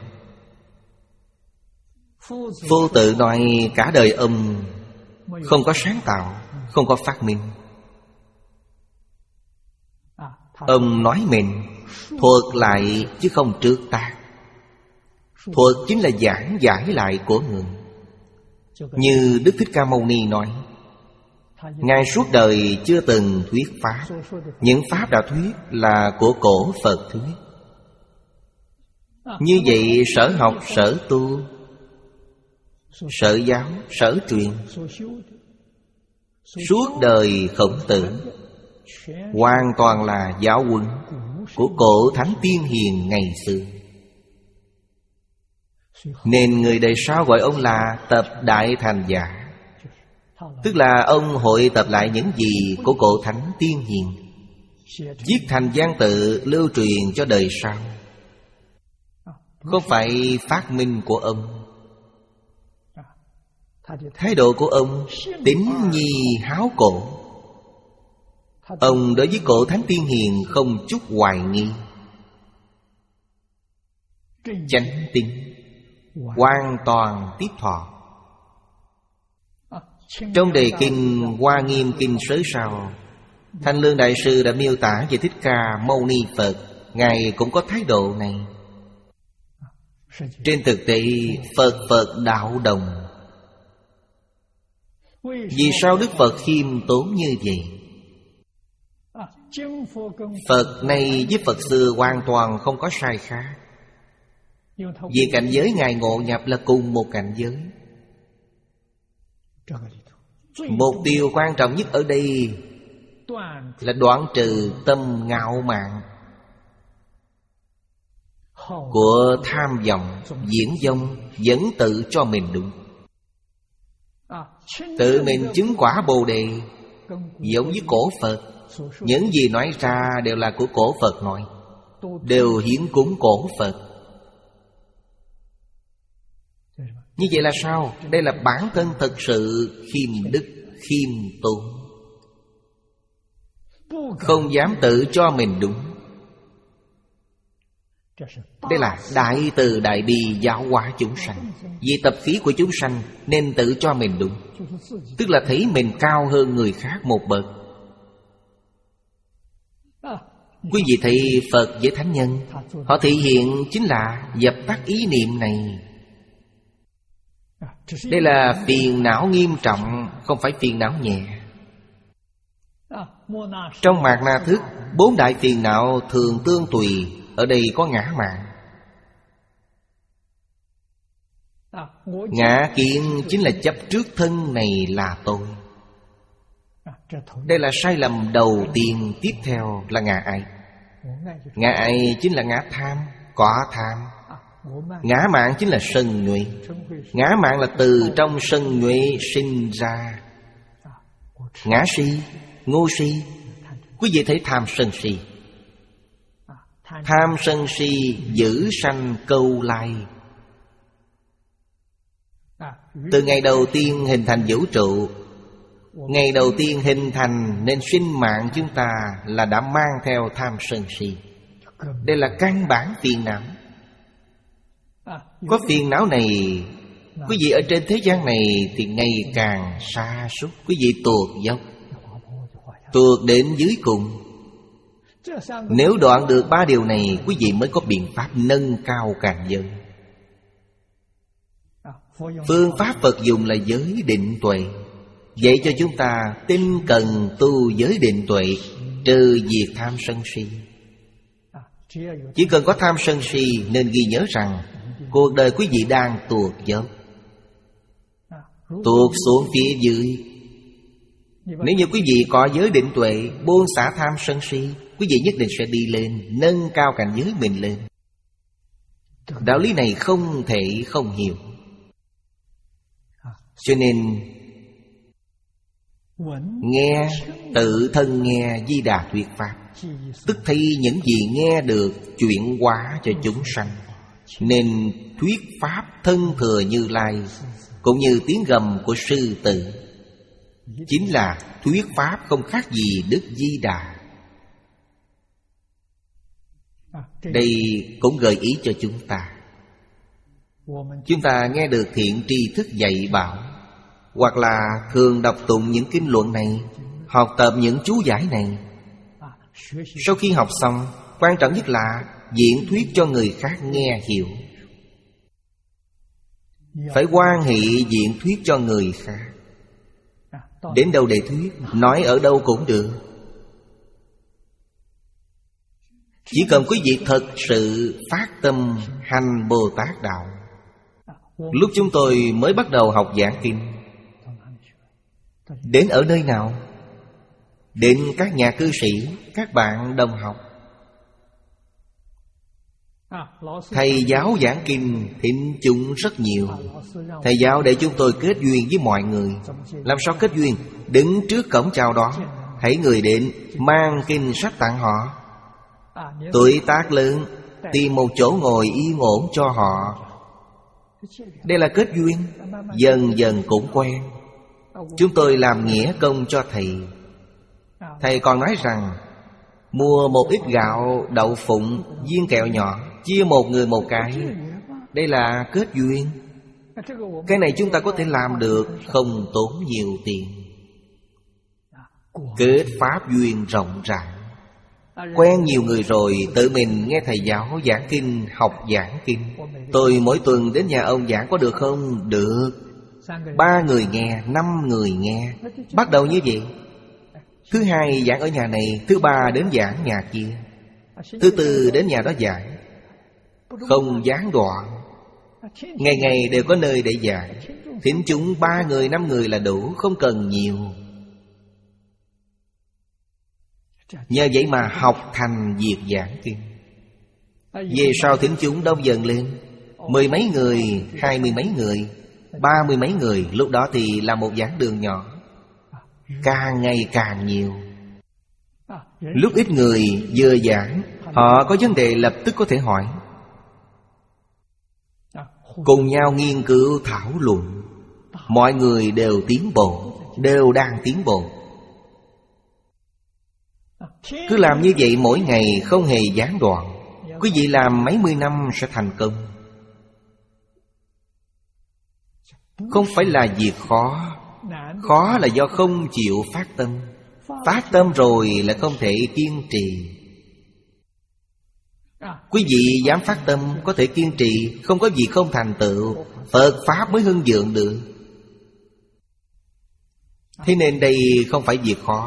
Phu Tự nói cả đời ông không có sáng tạo, không có phát minh. Ông nói mình thuật lại chứ không trước tác. Thuật chính là giảng giải lại của người. Như Đức Thích Ca Mâu Ni nói, Ngài suốt đời chưa từng thuyết Pháp. Những Pháp đã thuyết là của cổ Phật thuyết. Như vậy sở học, sở tu, sở giáo, sở truyền, suốt đời Khổng Tử hoàn toàn là giáo huấn của cổ thánh tiên hiền ngày xưa. Nên người đời sau gọi ông là Tập Đại Thành Giả. Tức là ông hội tập lại những gì của cổ thánh tiên hiền, viết thành văn tự lưu truyền cho đời sau. Không phải phát minh của ông. Thái độ của ông tín nhi háo cổ. Ông đối với cổ thánh tiên hiền không chút hoài nghi, chánh tín, hoàn toàn tiếp thọ. Trong đề kinh Hoa Nghiêm Kinh Sớ Sao, Thanh Lương Đại Sư đã miêu tả về Thích Ca Mâu Ni Phật. Ngài cũng có thái độ này. Trên thực tế Phật Phật đạo đồng. Vì sao Đức Phật khiêm tốn như vậy? Phật này với Phật xưa hoàn toàn không có sai khác. Vì cảnh giới Ngài ngộ nhập là cùng một cảnh giới. Mục tiêu quan trọng nhất ở đây là đoạn trừ tâm ngạo mạn của tham vọng, diễn vong, dẫn tự cho mình đúng. Tự mình chứng quả Bồ Đề giống với cổ Phật. Những gì nói ra đều là của cổ Phật nói, đều hiến cúng cổ Phật. Như vậy là sao? Đây là bản thân thật sự khiêm đức, khiêm tốn, không dám tự cho mình đúng. Đây là đại từ đại bi giáo hóa chúng sanh. Vì tập khí của chúng sanh nên tự cho mình đúng, tức là thấy mình cao hơn người khác một bậc. Quý vị thấy Phật với thánh nhân, họ thể hiện chính là dập tắt ý niệm này. Đây là phiền não nghiêm trọng, không phải phiền não nhẹ. Trong Mạt Na Thức, bốn đại phiền não thường tương tùy. Ở đây có ngã mạn. Ngã kiến chính là chấp trước thân này là tôi. Đây là sai lầm đầu tiên. Tiếp theo là ngã ái. Ngã ái chính là ngã tham, có tham. Ngã mạn chính là sân nhuệ. Ngã mạn là từ trong sân nhuệ sinh ra. Ngã si, ngu si. Quý vị thấy tham sân si. Tham sân si giữ sanh câu lai. Từ ngày đầu tiên hình thành vũ trụ, ngày đầu tiên hình thành nên sinh mạng chúng ta là đã mang theo tham sân si. Đây là căn bản phiền não. Có phiền não này, quý vị ở trên thế gian này thì ngày càng sa sút. Quý vị tuột dốc, tuột đến dưới cùng. Nếu đoạn được ba điều này, quý vị mới có biện pháp nâng cao cảnh giới. Phương pháp Phật dùng là giới định tuệ, dạy cho chúng ta tinh cần tu giới định tuệ, trừ diệt tham sân si. Chỉ cần có tham sân si nên ghi nhớ rằng cuộc đời quý vị đang tuột dốc, tuột xuống phía dưới. Nếu như quý vị có giới định tuệ, buông xả tham sân si, quý vị nhất định sẽ đi lên, nâng cao cảnh giới mình lên. Đạo lý này không thể không hiểu. Cho nên nghe, tự thân nghe Di Đà thuyết pháp, tức thấy những gì nghe được chuyển hóa cho chúng sanh. Nên thuyết pháp thân thừa Như Lai, cũng như tiếng gầm của sư tử, chính là thuyết pháp không khác gì Đức Di Đà. Đây cũng gợi ý cho chúng ta. Chúng ta nghe được thiện tri thức dạy bảo, hoặc là thường đọc tụng những kinh luận này, học tập những chú giải này. Sau khi học xong, quan trọng nhất là diễn thuyết cho người khác nghe hiểu. Phải hoan hỷ diễn thuyết cho người khác. Đến đâu để thuyết, nói ở đâu cũng được. Chỉ cần quý vị thật sự phát tâm hành Bồ Tát Đạo. Lúc chúng tôi mới bắt đầu học giảng kinh, đến ở nơi nào? Đến các nhà cư sĩ, các bạn đồng học. Thầy giáo giảng kinh thính chúng rất nhiều. Thầy giáo để chúng tôi kết duyên với mọi người. Làm sao kết duyên? Đứng trước cổng chào đón, thấy người đến, mang kinh sách tặng họ. Tuổi tác lớn, tìm một chỗ ngồi yên ổn cho họ. Đây là kết duyên. Dần dần cũng quen. Chúng tôi làm nghĩa công cho thầy. Thầy còn nói rằng mua một ít gạo, đậu phụng, viên kẹo nhỏ, chia một người một cái. Đây là kết duyên. Cái này chúng ta có thể làm được, không tốn nhiều tiền. Kết pháp duyên rộng rãi. Quen nhiều người rồi, tự mình nghe thầy giáo giảng kinh, học giảng kinh. Tôi mỗi tuần đến nhà ông giảng có được không? Được. Ba người nghe, năm người nghe. Bắt đầu như vậy. Thứ hai giảng ở nhà này, thứ ba đến giảng nhà kia, thứ tư đến nhà đó giảng. Không gián đoạn. Ngày ngày đều có nơi để giảng. Thính chúng ba người, năm người là đủ, không cần nhiều. Nhờ vậy mà học thành việc giảng kinh. Về sau thính chúng đông dần lên, mười mấy người, hai mươi mấy người, ba mươi mấy người. Lúc đó thì là một giảng đường nhỏ. Càng ngày càng nhiều. Lúc ít người vừa giảng, họ có vấn đề lập tức có thể hỏi. Cùng nhau nghiên cứu thảo luận. Mọi người đều tiến bộ, đều đang tiến bộ. Cứ làm như vậy mỗi ngày không hề gián đoạn. Quý vị làm mấy mươi năm sẽ thành công. Không phải là việc khó. Khó là do không chịu phát tâm. Phát tâm rồi là không thể kiên trì. Quý vị dám phát tâm, có thể kiên trì, không có gì không thành tựu. Phật Pháp mới hưng vượng được. Thế nên đây không phải việc khó.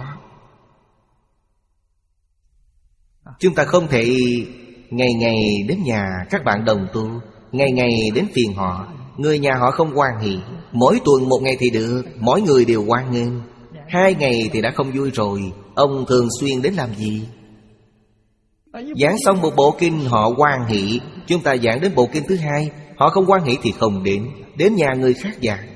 Chúng ta không thể ngày ngày đến nhà các bạn đồng tu, ngày ngày đến phiền họ. Người nhà họ không hoan hỷ. Mỗi tuần một ngày thì được, mỗi người đều hoan nghênh. Hai ngày thì đã không vui rồi. Ông thường xuyên đến làm gì? Giảng xong một bộ kinh họ hoan hỷ, chúng ta giảng đến bộ kinh thứ hai, họ không hoan hỷ thì không đến. Đến nhà người khác giảng.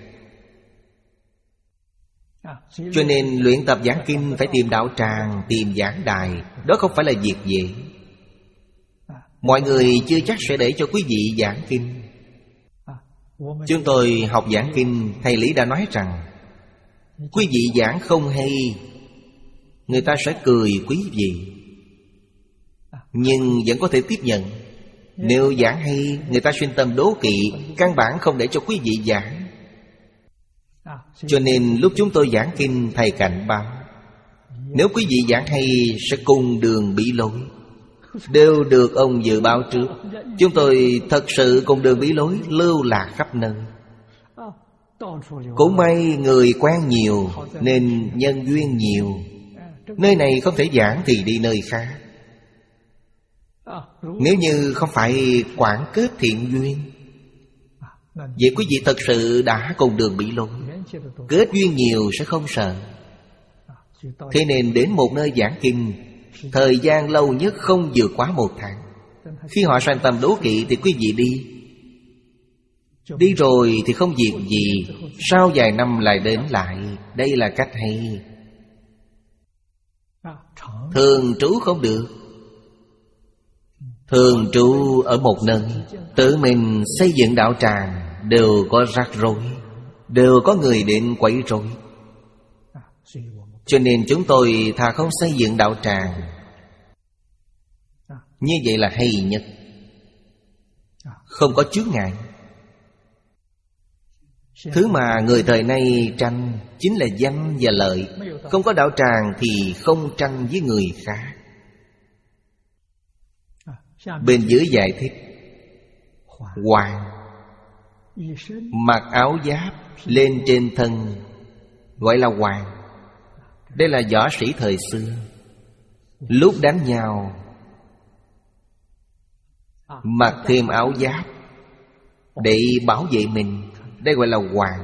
Cho nên luyện tập giảng kinh phải tìm đạo tràng, tìm giảng đài. Đó không phải là việc dễ. Mọi người chưa chắc sẽ để cho quý vị giảng kinh. Chúng tôi học giảng kinh, thầy Lý đã nói rằng quý vị giảng không hay, người ta sẽ cười quý vị, nhưng vẫn có thể tiếp nhận. Nếu giảng hay, người ta sinh tâm đố kỵ, căn bản không để cho quý vị giảng. Cho nên lúc chúng tôi giảng kinh, thầy cảnh báo, nếu quý vị giảng hay sẽ cùng đường bị lối. Đều được ông dự báo trước. Chúng tôi thật sự cùng đường bí lối, lưu lạc khắp nơi. Cũng may người quen nhiều nên nhân duyên nhiều. Nơi này không thể giảng thì đi nơi khác. Nếu như không phải quảng kết thiện duyên, vậy quý vị thật sự đã cùng đường bị lối. Kết duyên nhiều sẽ không sợ. Thế nên đến một nơi giảng kinh, thời gian lâu nhất không vượt quá một tháng. Khi họ sanh tâm đố kỵ thì quý vị đi. Đi rồi thì không việc gì, sau vài năm lại đến lại. Đây là cách hay. Thường trú không được. Thường trú ở một nơi, tự mình xây dựng đạo tràng, đều có rắc rối, đều có người đến quấy rối. Cho nên chúng tôi thà không xây dựng đạo tràng. Như vậy là hay nhất. Không có chướng ngại. Thứ mà người thời nay tranh chính là danh và lợi. Không có đạo tràng thì không tranh với người khác. Bên dưới giải thích, hoàng mặc áo giáp, lên trên thân gọi là hoàng. Đây là võ sĩ thời xưa. Lúc đánh nhau mặc thêm áo giáp để bảo vệ mình. Đây gọi là hoàng.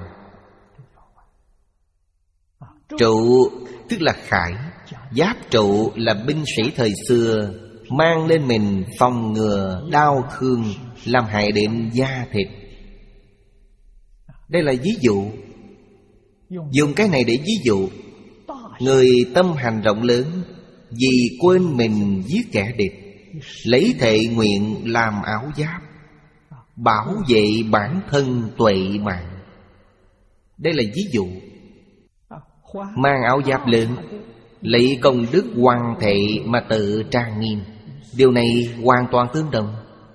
Trụ tức là khải. Giáp trụ là binh sĩ thời xưa mang lên mình phòng ngừa đau thương, làm hại đến da thịt. Đây là ví dụ. Dùng cái này để ví dụ người tâm hành rộng lớn, vì quên mình giết kẻ địch, lấy thệ nguyện làm áo giáp, bảo vệ bản thân tuệ mạng. Đây là ví dụ. Mang áo giáp lớn, lấy công đức hoằng thệ mà tự trang nghiêm. Điều này hoàn toàn tương đồng,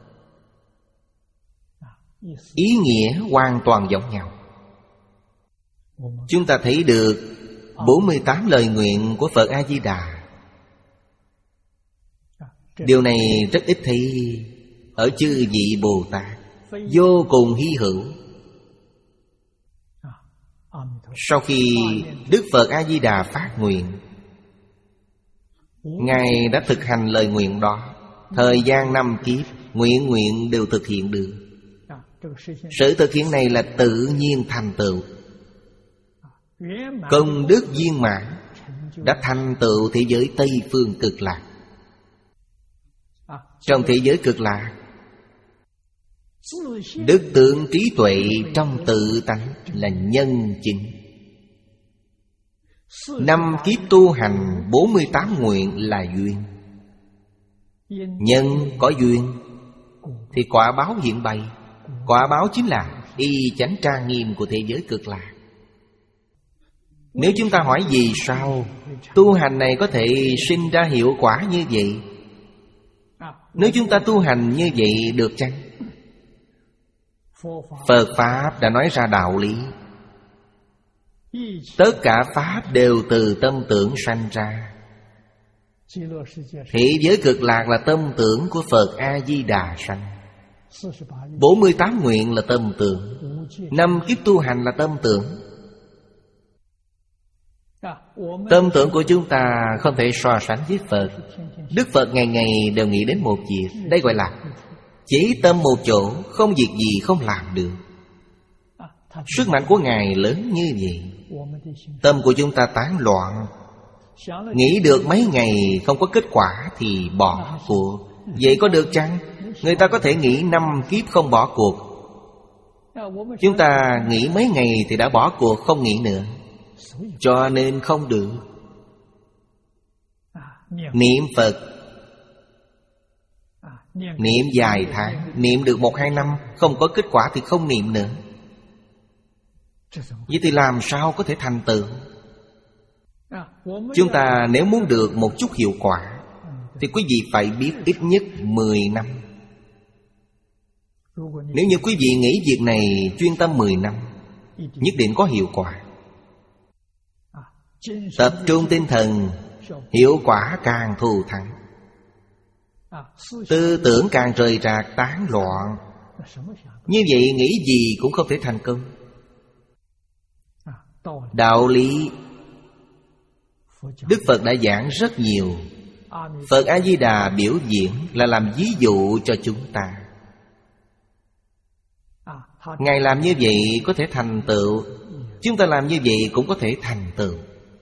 ý nghĩa hoàn toàn giống nhau. Chúng ta thấy được bốn mươi tám lời nguyện của Phật A-di-đà. Điều này rất ít thấy ở chư vị Bồ Tát, vô cùng hy hữu. Sau khi Đức Phật A-di-đà phát nguyện, Ngài đã thực hành lời nguyện đó. Thời gian năm kiếp, nguyện nguyện đều thực hiện được. Sự thực hiện này là tự nhiên thành tựu. Công đức viên mãn, đã thành tựu thế giới Tây Phương Cực Lạc. Trong thế giới Cực Lạc, đức tướng trí tuệ trong tự tánh là nhân chính. Năm kiếp tu hành bốn mươi tám nguyện là duyên. Nhân có duyên thì quả báo hiện bày. Quả báo chính là y chánh trang nghiêm của thế giới Cực Lạc. Nếu chúng ta hỏi vì sao tu hành này có thể sinh ra hiệu quả như vậy, nếu chúng ta tu hành như vậy được chăng? Phật Pháp đã nói ra đạo lý. Tất cả Pháp đều từ tâm tưởng sanh ra. Thế giới Cực Lạc là tâm tưởng của Phật A-di-đà sanh. Bốn mươi tám nguyện là tâm tưởng. Năm kiếp tu hành là tâm tưởng. Tâm tưởng của chúng ta không thể so sánh với Phật. Đức Phật ngày ngày đều nghĩ đến một việc. Đây gọi là chế tâm một chỗ, không việc gì không làm được. Sức mạnh của Ngài lớn như vậy. Tâm của chúng ta tán loạn, nghĩ được mấy ngày không có kết quả thì bỏ cuộc. Vậy có được chăng? Người ta có thể nghĩ năm kiếp không bỏ cuộc. Chúng ta nghĩ mấy ngày thì đã bỏ cuộc, không nghĩ nữa. Cho nên không được. Niệm Phật, niệm dài tháng, niệm được một hai năm không có kết quả thì không niệm nữa. Vậy thì làm sao có thể thành tựu? Chúng ta nếu muốn được một chút hiệu quả thì quý vị phải biết ít nhất mười năm. Nếu như quý vị nghĩ việc này chuyên tâm mười năm, nhất định có hiệu quả. Tập trung tinh thần, hiệu quả càng thù thắng. Tư tưởng càng rời rạc tán loạn, như vậy nghĩ gì cũng không thể thành công. Đạo lý Đức Phật đã giảng rất nhiều. Phật A-di-đà biểu diễn là làm ví dụ cho chúng ta. Ngài làm như vậy có thể thành tựu, chúng ta làm như vậy cũng có thể thành tựu.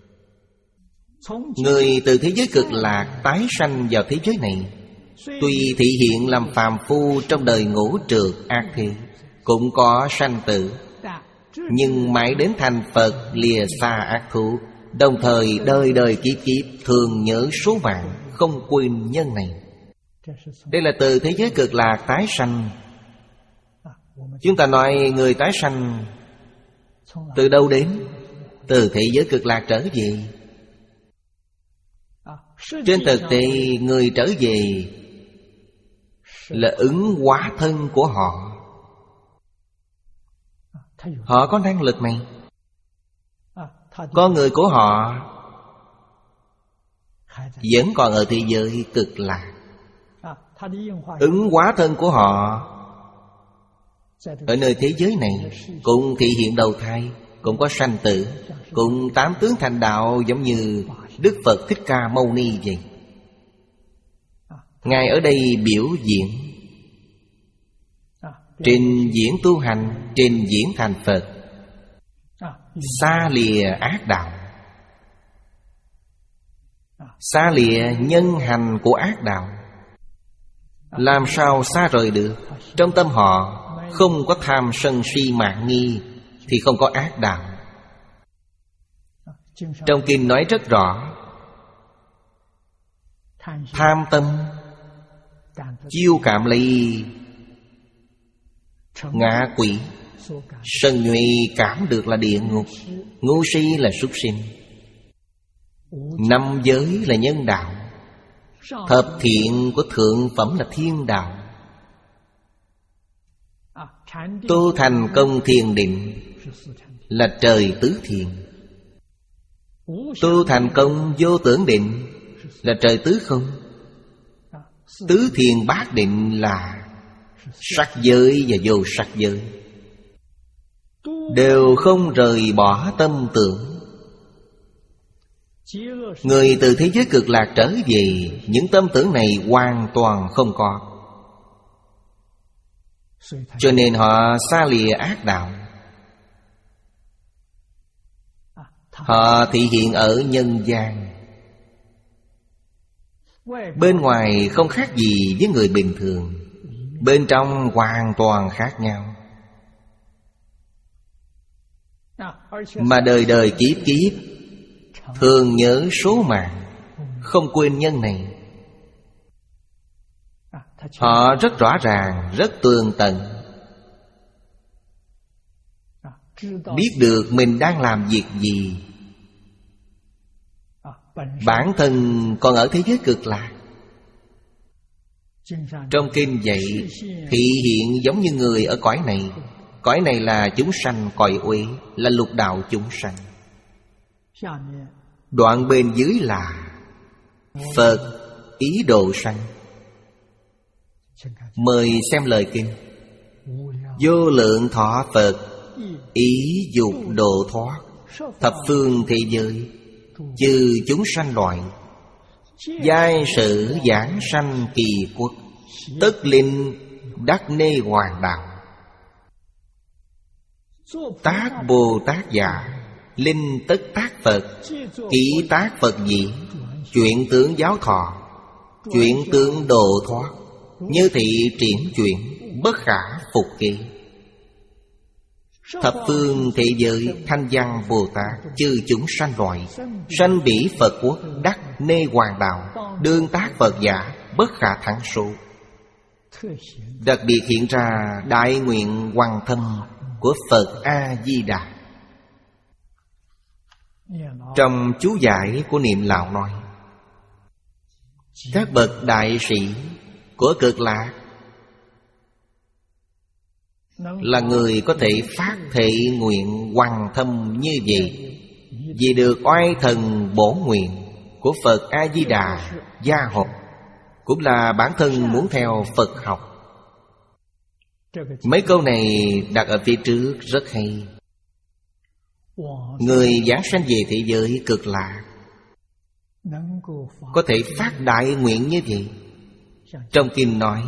Người từ thế giới Cực Lạc tái sanh vào thế giới này, tuy thị hiện làm phàm phu trong đời ngũ trượt ác thế, cũng có sanh tử, nhưng mãi đến thành Phật lìa xa ác thú, đồng thời đời đời kiếp kiếp thường nhớ số mạng, không quên nhân này. Đây là từ thế giới Cực Lạc tái sanh. Chúng ta nói người tái sanh từ đâu đến? Từ thế giới Cực Lạc trở về. Trên thực tế người trở về là ứng hóa thân của họ. Họ có năng lực này. Con người của họ vẫn còn ở thế giới Cực Lạc. Ứng hóa thân của họ ở nơi thế giới này cũng thị hiện đầu thai. cũng có sanh tử. Cùng tám tướng thành đạo giống như Đức Phật Thích Ca Mâu Ni vậy. Ngài ở đây biểu diễn, trình diễn tu hành, trình diễn thành Phật, xa lìa ác đạo, xa lìa nhân hành của ác đạo. Làm sao xa rời được? Trong tâm họ không có tham sân si mạn nghi thì không có ác đạo. Trong kinh nói rất rõ, tham tâm chiêu cảm lấy ngạ quỷ, sân nhuệ cảm được là địa ngục, ngu si là súc sinh, năm giới là nhân đạo, thập thiện của thượng phẩm là thiên đạo. Tu thành công thiền định là trời tứ thiền. Tu thành công vô tưởng định là trời tứ không. Tứ thiền bát định là sắc giới và vô sắc giới, đều không rời bỏ tâm tưởng. Người từ thế giới cực lạc trở về, những tâm tưởng này hoàn toàn không có. Cho nên họ xa lìa ác đạo. Họ thị hiện ở nhân gian, bên ngoài không khác gì với người bình thường, bên trong hoàn toàn khác nhau. Mà đời đời kiếp kiếp thường nhớ số mạng, không quên nhân này. Họ rất rõ ràng, rất tường tận, biết được mình đang làm việc gì. Bản thân còn ở thế giới cực lạc. Trong kinh dạy thị hiện giống như người ở cõi này. Cõi này là chúng sanh cõi uế, là lục đạo chúng sanh. Đoạn bên dưới là Phật ý độ sanh. Mời xem lời kinh. Vô lượng thọ Phật ý dục độ thoát, thập phương thế giới chư chúng sanh loại, giai sự giảng sanh kỳ quốc, tất linh đắc nê hoàng đạo. Tác Bồ Tát giả, linh tất tác Phật, kỹ tác Phật dĩ, chuyện tướng giáo thọ, chuyện tướng độ thoát, như thị triển chuyển, bất khả phục ký. Thập phương thế giới thanh văn Bồ Tát chư chúng sanh loại, sanh bỉ Phật quốc, đắc nê hoàng đạo, đương tác Phật giả, bất khả thắng số. Đặc biệt hiện ra đại nguyện hoàn thâm của Phật A-di-đà. Trong chú giải của Niệm Lão nói, các bậc đại sĩ của cực lạc là người có thể phát thệ nguyện hoàn thâm như vậy, vì được oai thần bổ nguyện của Phật A-di-đà gia hộ, cũng là bản thân muốn theo Phật học. Mấy câu này đặt ở phía trước rất hay. Người giảng sanh về thế giới cực lạc có thể phát đại nguyện như vậy. Trong kinh nói,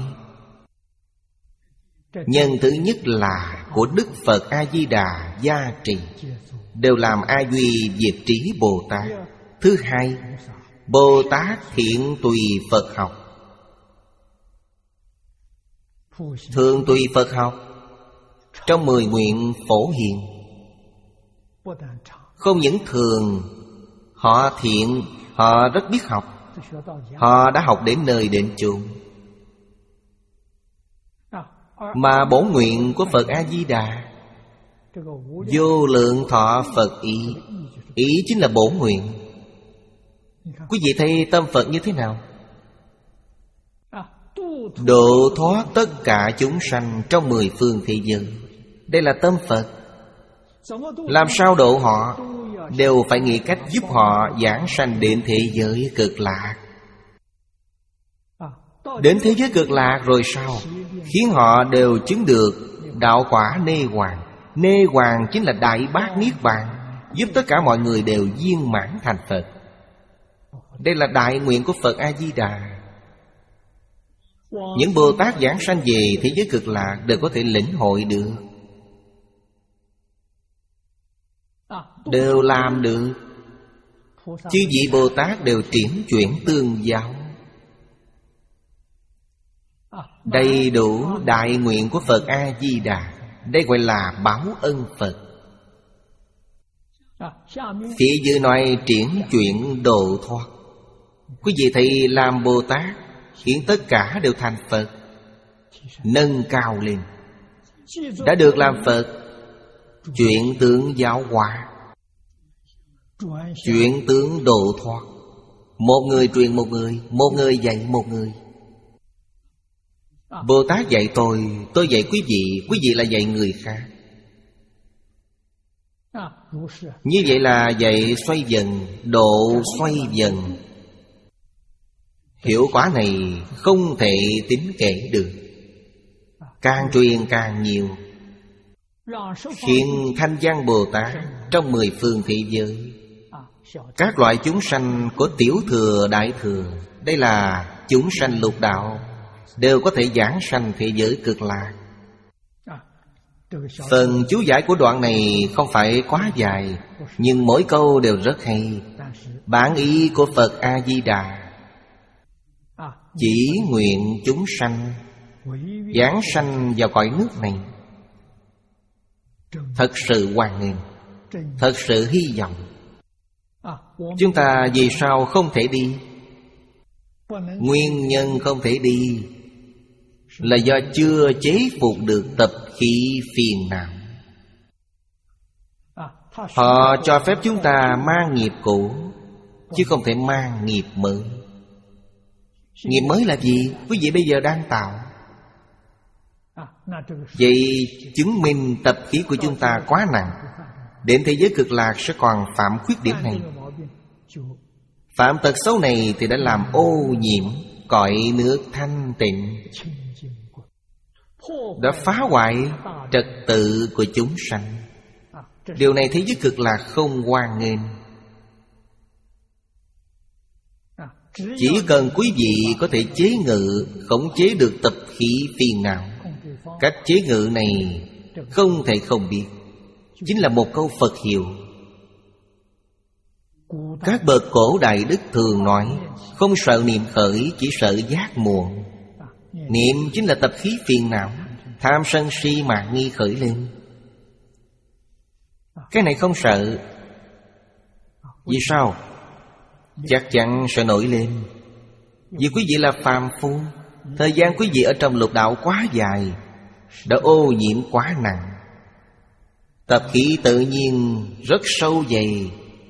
nhân thứ nhất là của Đức Phật A-di-đà gia trì, đều làm A Duy Diệt Trí Bồ Tát. Thứ hai, Bồ Tát thiện tùy Phật học. Thường tùy Phật học trong mười nguyện phổ hiền. Không những thường, họ thiện, họ rất biết học, họ đã học đến nơi đến chốn. Mà bổ nguyện của Phật A-di-đà, vô lượng thọ Phật ý, ý chính là bổ nguyện. Quý vị thấy tâm Phật như thế nào? Độ thoát tất cả chúng sanh trong mười phương thế giới. Đây là tâm Phật. Làm sao độ họ? Đều phải nghĩ cách giúp họ giảng sanh đến thế giới cực lạc. Đến thế giới cực lạc rồi sao? Khiến họ đều chứng được đạo quả nê hoàng, Nê Hoàng chính là Đại Bát Niết Bàn, giúp tất cả mọi người đều viên mãn thành Phật. Đây là đại nguyện của Phật A-di-đà. Những Bồ Tát giảng sanh về thế giới cực lạc đều có thể lĩnh hội được, đều làm được. Chư vị Bồ Tát đều triển chuyển tương giao, đầy đủ đại nguyện của Phật A-di-đà. Đây gọi là báo ân Phật. Phía dưới nói triển chuyển độ thoát. Quý vị thấy làm Bồ Tát, hiện tất cả đều thành Phật, nâng cao lên. Đã được làm Phật, chuyển tướng giáo hóa, chuyển tướng độ thoát. Một người truyền một người, một người dạy một người. Bồ Tát dạy tôi, tôi dạy quý vị, quý vị là dạy người khác. Như vậy là dạy xoay dần, độ xoay dần. Hiệu quả này không thể tính kể được. Càng truyền càng nhiều, khiến Thanh Văn Bồ Tát trong mười phương thế giới, các loại chúng sanh của tiểu thừa đại thừa, đây là chúng sanh lục đạo, đều có thể giảng sanh thế giới cực lạc. Phần chú giải của đoạn này không phải quá dài, nhưng mỗi câu đều rất hay. Bản ý của Phật A-di-đà chỉ nguyện chúng sanh giảng sanh vào cõi nước này. Thật sự hoan nghênh, thật sự hy vọng. Chúng ta vì sao không thể đi? Nguyên nhân không thể đi là do chưa chế phục được tập khí phiền não. Họ cho phép chúng ta mang nghiệp cũ, chứ không thể mang nghiệp mới. Nghiệp mới là gì? Quý vị bây giờ đang tạo. Vậy chứng minh tập khí của chúng ta quá nặng, đến thế giới cực lạc sẽ còn phạm khuyết điểm này. Phạm tật xấu này thì đã làm ô nhiễm cõi nước thanh tịnh, đã phá hoại trật tự của chúng sanh. Điều này thế giới cực lạc không hoan nghênh. Chỉ cần quý vị có thể chế ngự, khống chế được tập khí phiền não, cách chế ngự này không thể không biết, chính là một câu Phật hiệu. Các bậc cổ đại đức thường nói, không sợ niệm khởi, chỉ sợ giác muộn. Niệm chính là tập khí phiền não, tham sân si mạn nghi khởi lên. Cái này không sợ. Vì sao? Chắc chắn sẽ nổi lên. Vì quý vị là phàm phu, thời gian quý vị ở trong lục đạo quá dài, đã ô nhiễm quá nặng, tập khí tự nhiên rất sâu dày.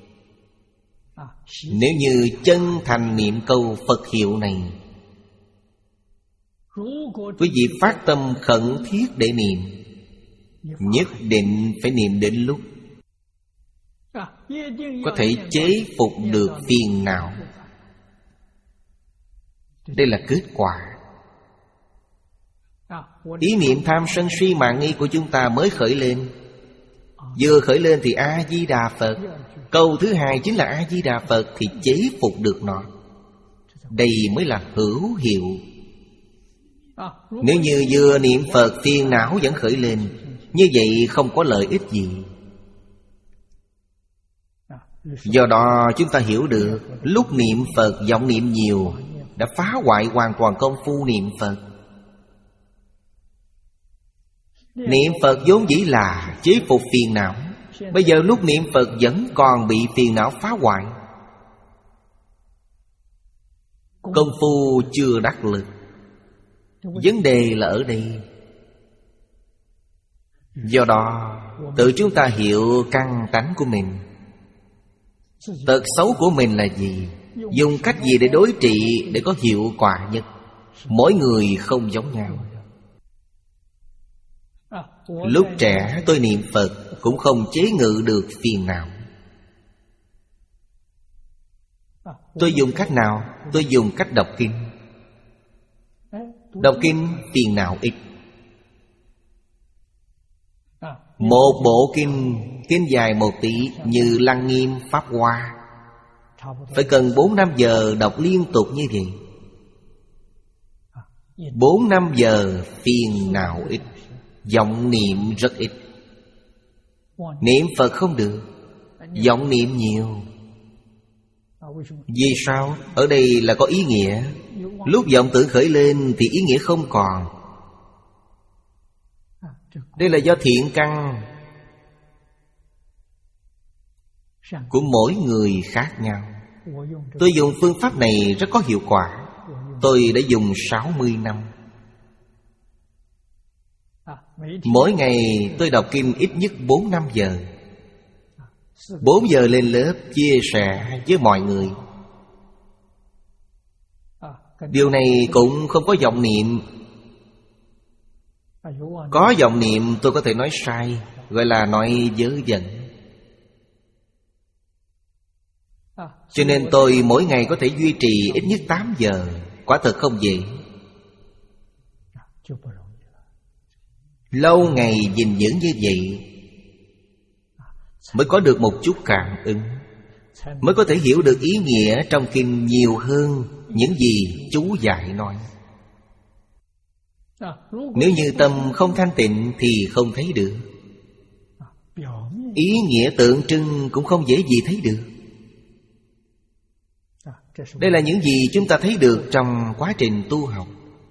Nếu như chân thành niệm câu Phật hiệu này, quý vị phát tâm khẩn thiết để niệm, nhất định phải niệm đến lúc có thể chế phục được phiền não. Đây là kết quả. Ý niệm tham sân si mạn nghi của chúng ta mới khởi lên. Vừa khởi lên thì A-di-đà Phật. Câu thứ hai chính là A-di-đà Phật, thì chế phục được nó. Đây mới là hữu hiệu. Nếu như vừa niệm Phật phiền não vẫn khởi lên, như vậy không có lợi ích gì. Do đó chúng ta hiểu được, lúc niệm Phật vọng niệm nhiều đã phá hoại hoàn toàn công phu niệm Phật. Niệm Phật vốn dĩ là chế phục phiền não, bây giờ lúc niệm Phật vẫn còn bị phiền não phá hoại. Công phu chưa đắc lực. Vấn đề là ở đây. Do đó tự chúng ta hiểu căn tánh của mình. Tật xấu của mình là gì? Dùng cách gì để đối trị để có hiệu quả nhất? Mỗi người không giống nhau. Lúc trẻ tôi niệm Phật cũng không chế ngự được phiền não. Tôi dùng cách nào? Tôi dùng cách đọc kinh. Đọc kinh phiền não ít. Một bộ kinh, kinh dài một tỷ như Lăng Nghiêm Pháp Hoa, phải cần bốn năm giờ đọc liên tục như vậy. Bốn năm giờ phiền não ít, vọng niệm rất ít. Niệm Phật không được, vọng niệm nhiều. Vì sao? Ở đây là có ý nghĩa. Lúc vọng tưởng khởi lên thì ý nghĩa không còn. Đây là do thiện căn của mỗi người khác nhau. Tôi dùng phương pháp này rất có hiệu quả. Tôi đã dùng sáu mươi năm. Mỗi ngày tôi đọc kinh ít nhất bốn năm giờ. Bốn giờ lên lớp chia sẻ với mọi người. Điều này cũng không có vọng niệm. Có vọng niệm tôi có thể nói sai, gọi là nói vớ vẩn. Cho nên tôi mỗi ngày có thể duy trì ít nhất tám giờ. Quả thật không dễ. Lâu ngày gìn giữ như vậy mới có được một chút cảm ứng, mới có thể hiểu được ý nghĩa trong kinh nhiều hơn những gì chú giải nói. Nếu như tâm không thanh tịnh thì không thấy được. Ý nghĩa tượng trưng cũng không dễ gì thấy được. Đây là những gì chúng ta thấy được trong quá trình tu học.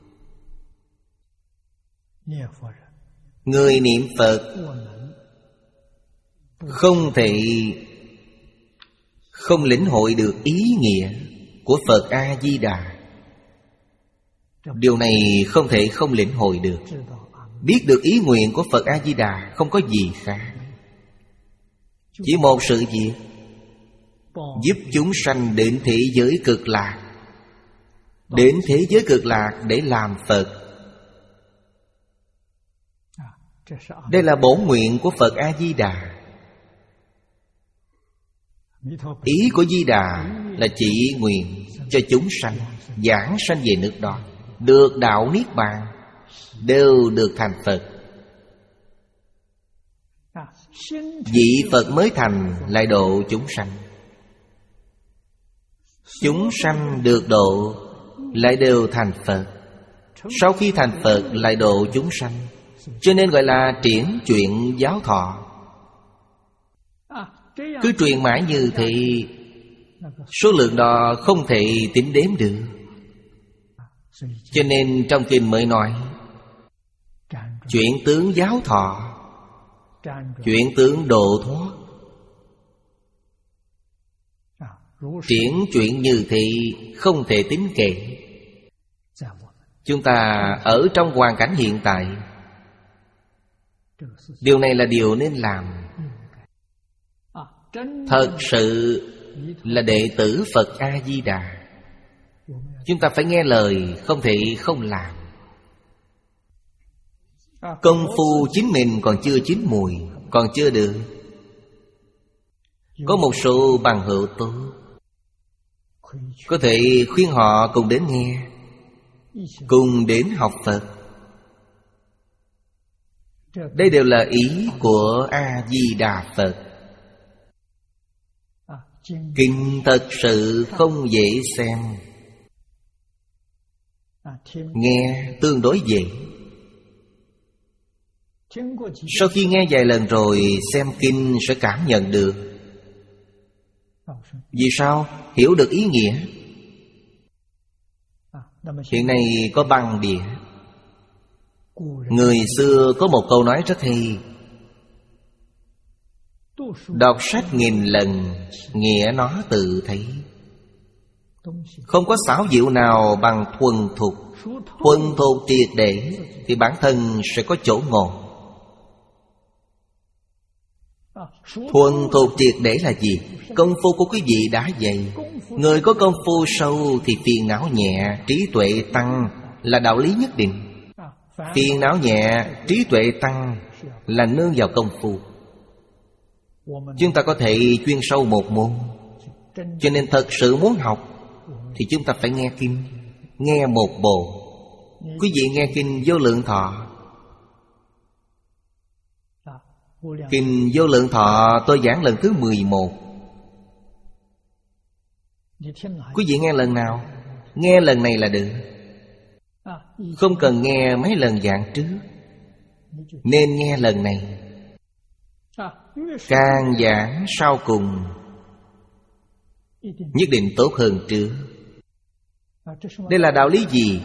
Người niệm Phật không thể không lĩnh hội được ý nghĩa của Phật A-di-đà. Điều này không thể không lĩnh hội được. Biết được ý nguyện của Phật A-di-đà không có gì khác. Chỉ một sự việc: giúp chúng sanh đến thế giới cực lạc. Đến thế giới cực lạc để làm Phật. Đây là bổn nguyện của Phật A-di-đà. Ý của Di Đà là chỉ nguyện cho chúng sanh giảng sanh về nước đó, được đạo Niết Bàn, đều được thành Phật. Vị Phật mới thành lại độ chúng sanh. Chúng sanh được độ lại đều thành Phật. Sau khi thành Phật lại độ chúng sanh. Cho nên gọi là triển chuyện giáo thọ. Cứ truyền mãi như thế, số lượng đó không thể tính đếm được. Cho nên trong kinh mới nói chuyện tướng giáo thọ, chuyện tướng độ thoát. Triển chuyện như thế không thể tính kể. Chúng ta ở trong hoàn cảnh hiện tại, điều này là điều nên làm. Thật sự là đệ tử Phật A-di-đà, chúng ta phải nghe lời, không thể không làm. Công phu chính mình còn chưa chín mùi, còn chưa được. Có một số bằng hữu tốt, có thể khuyên họ cùng đến nghe, cùng đến học Phật. Đây đều là ý của A-di-đà Phật. Kinh thật sự không dễ xem, nghe tương đối dễ. Sau khi nghe vài lần rồi, xem kinh sẽ cảm nhận được. Vì sao? Hiểu được ý nghĩa. Hiện nay có băng đĩa. Người xưa có một câu nói rất hay: đọc sách nghìn lần, nghĩa nó tự thấy. Không có xảo diệu nào bằng thuần thục. Thuần thục triệt để thì bản thân sẽ có chỗ ngộ. Thuần thục triệt để là gì? Công phu của quý vị đã dày. Người có công phu sâu thì phiền não nhẹ, trí tuệ tăng là đạo lý nhất định. Phiền não nhẹ, trí tuệ tăng là nương vào công phu. Chúng ta có thể chuyên sâu một môn. Cho nên thật sự muốn học thì chúng ta phải nghe kinh, nghe một bộ. Quý vị nghe kinh Vô Lượng Thọ, Kinh Vô Lượng Thọ tôi giảng lần thứ mười một. Quý vị nghe lần nào? Nghe lần này là được, không cần nghe mấy lần giảng trước. Nên nghe lần này. Càng giảng sau cùng nhất định tốt hơn trước. Đây là đạo lý gì?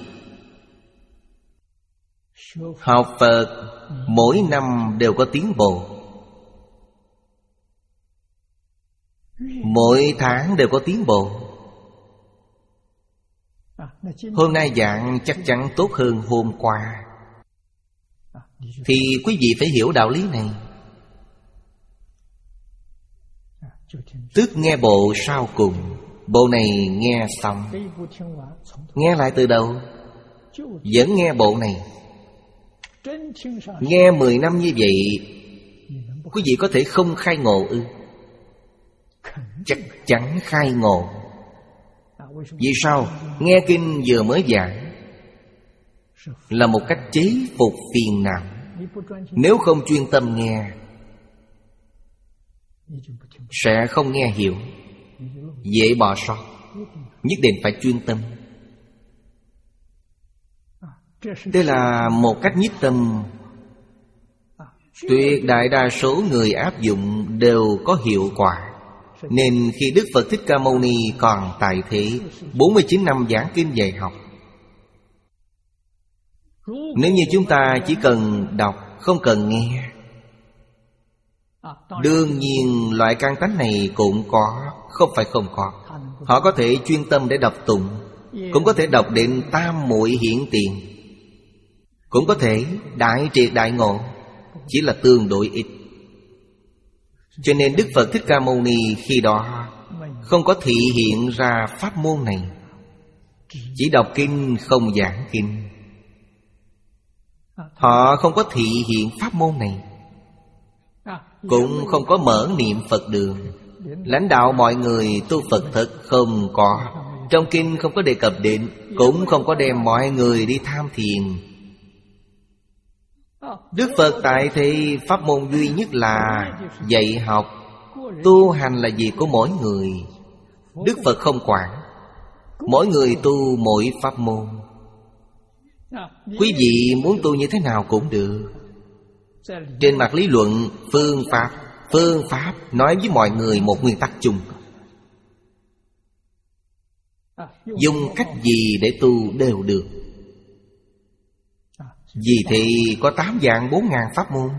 Học Phật mỗi năm đều có tiến bộ, mỗi tháng đều có tiến bộ. Hôm nay giảng chắc chắn tốt hơn hôm qua. Thì quý vị phải hiểu đạo lý này. Tức nghe bộ sau cùng. Bộ này nghe xong, nghe lại từ đầu, vẫn nghe bộ này. Nghe mười năm như vậy, quý vị có thể không khai ngộ ư? Chắc chắn khai ngộ. Vì sao? Nghe kinh vừa mới giảng là một cách chế phục phiền não. Nếu không chuyên tâm nghe, sẽ không nghe hiểu, dễ bỏ sót. Nhất định phải chuyên tâm. Đây là một cách nhiếp tâm. Tuyệt đại đa số người áp dụng đều có hiệu quả. Nên khi Đức Phật Thích Ca Mâu Ni còn tại thế, bốn mươi chín năm giảng kinh dạy học, nếu như chúng ta chỉ cần đọc, không cần nghe, đương nhiên loại căn tánh này cũng có, không phải không có. Họ có thể chuyên tâm để đọc tụng, cũng có thể đọc đến tam muội hiển tiền, cũng có thể đại triệt đại ngộ, chỉ là tương đối ít. Cho nên Đức Phật Thích Ca Mâu Ni khi đó không có thị hiện ra pháp môn này, chỉ đọc kinh không giảng kinh. Họ không có thị hiện pháp môn này, cũng không có mở niệm Phật đường, lãnh đạo mọi người tu Phật thật không có. Trong kinh không có đề cập đến, cũng không có đem mọi người đi tham thiền. Đức Phật tại thế pháp môn duy nhất là dạy học. Tu hành là việc của mỗi người. Đức Phật không quản. Mỗi người tu mỗi pháp môn. Quý vị muốn tu như thế nào cũng được. Trên mặt lý luận, phương pháp Phương pháp nói với mọi người một nguyên tắc chung. Dùng cách gì để tu đều được. Vì thì có tám vạn bốn ngàn pháp môn.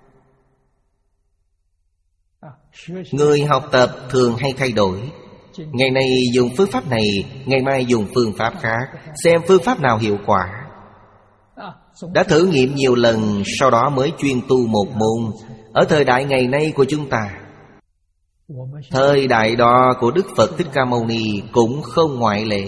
Người học tập thường hay thay đổi. Ngày nay dùng phương pháp này, ngày mai dùng phương pháp khác, xem phương pháp nào hiệu quả. Đã thử nghiệm nhiều lần, sau đó mới chuyên tu một môn. Ở thời đại ngày nay của chúng ta, thời đại đó của Đức Phật Thích Ca Mâu Ni cũng không ngoại lệ.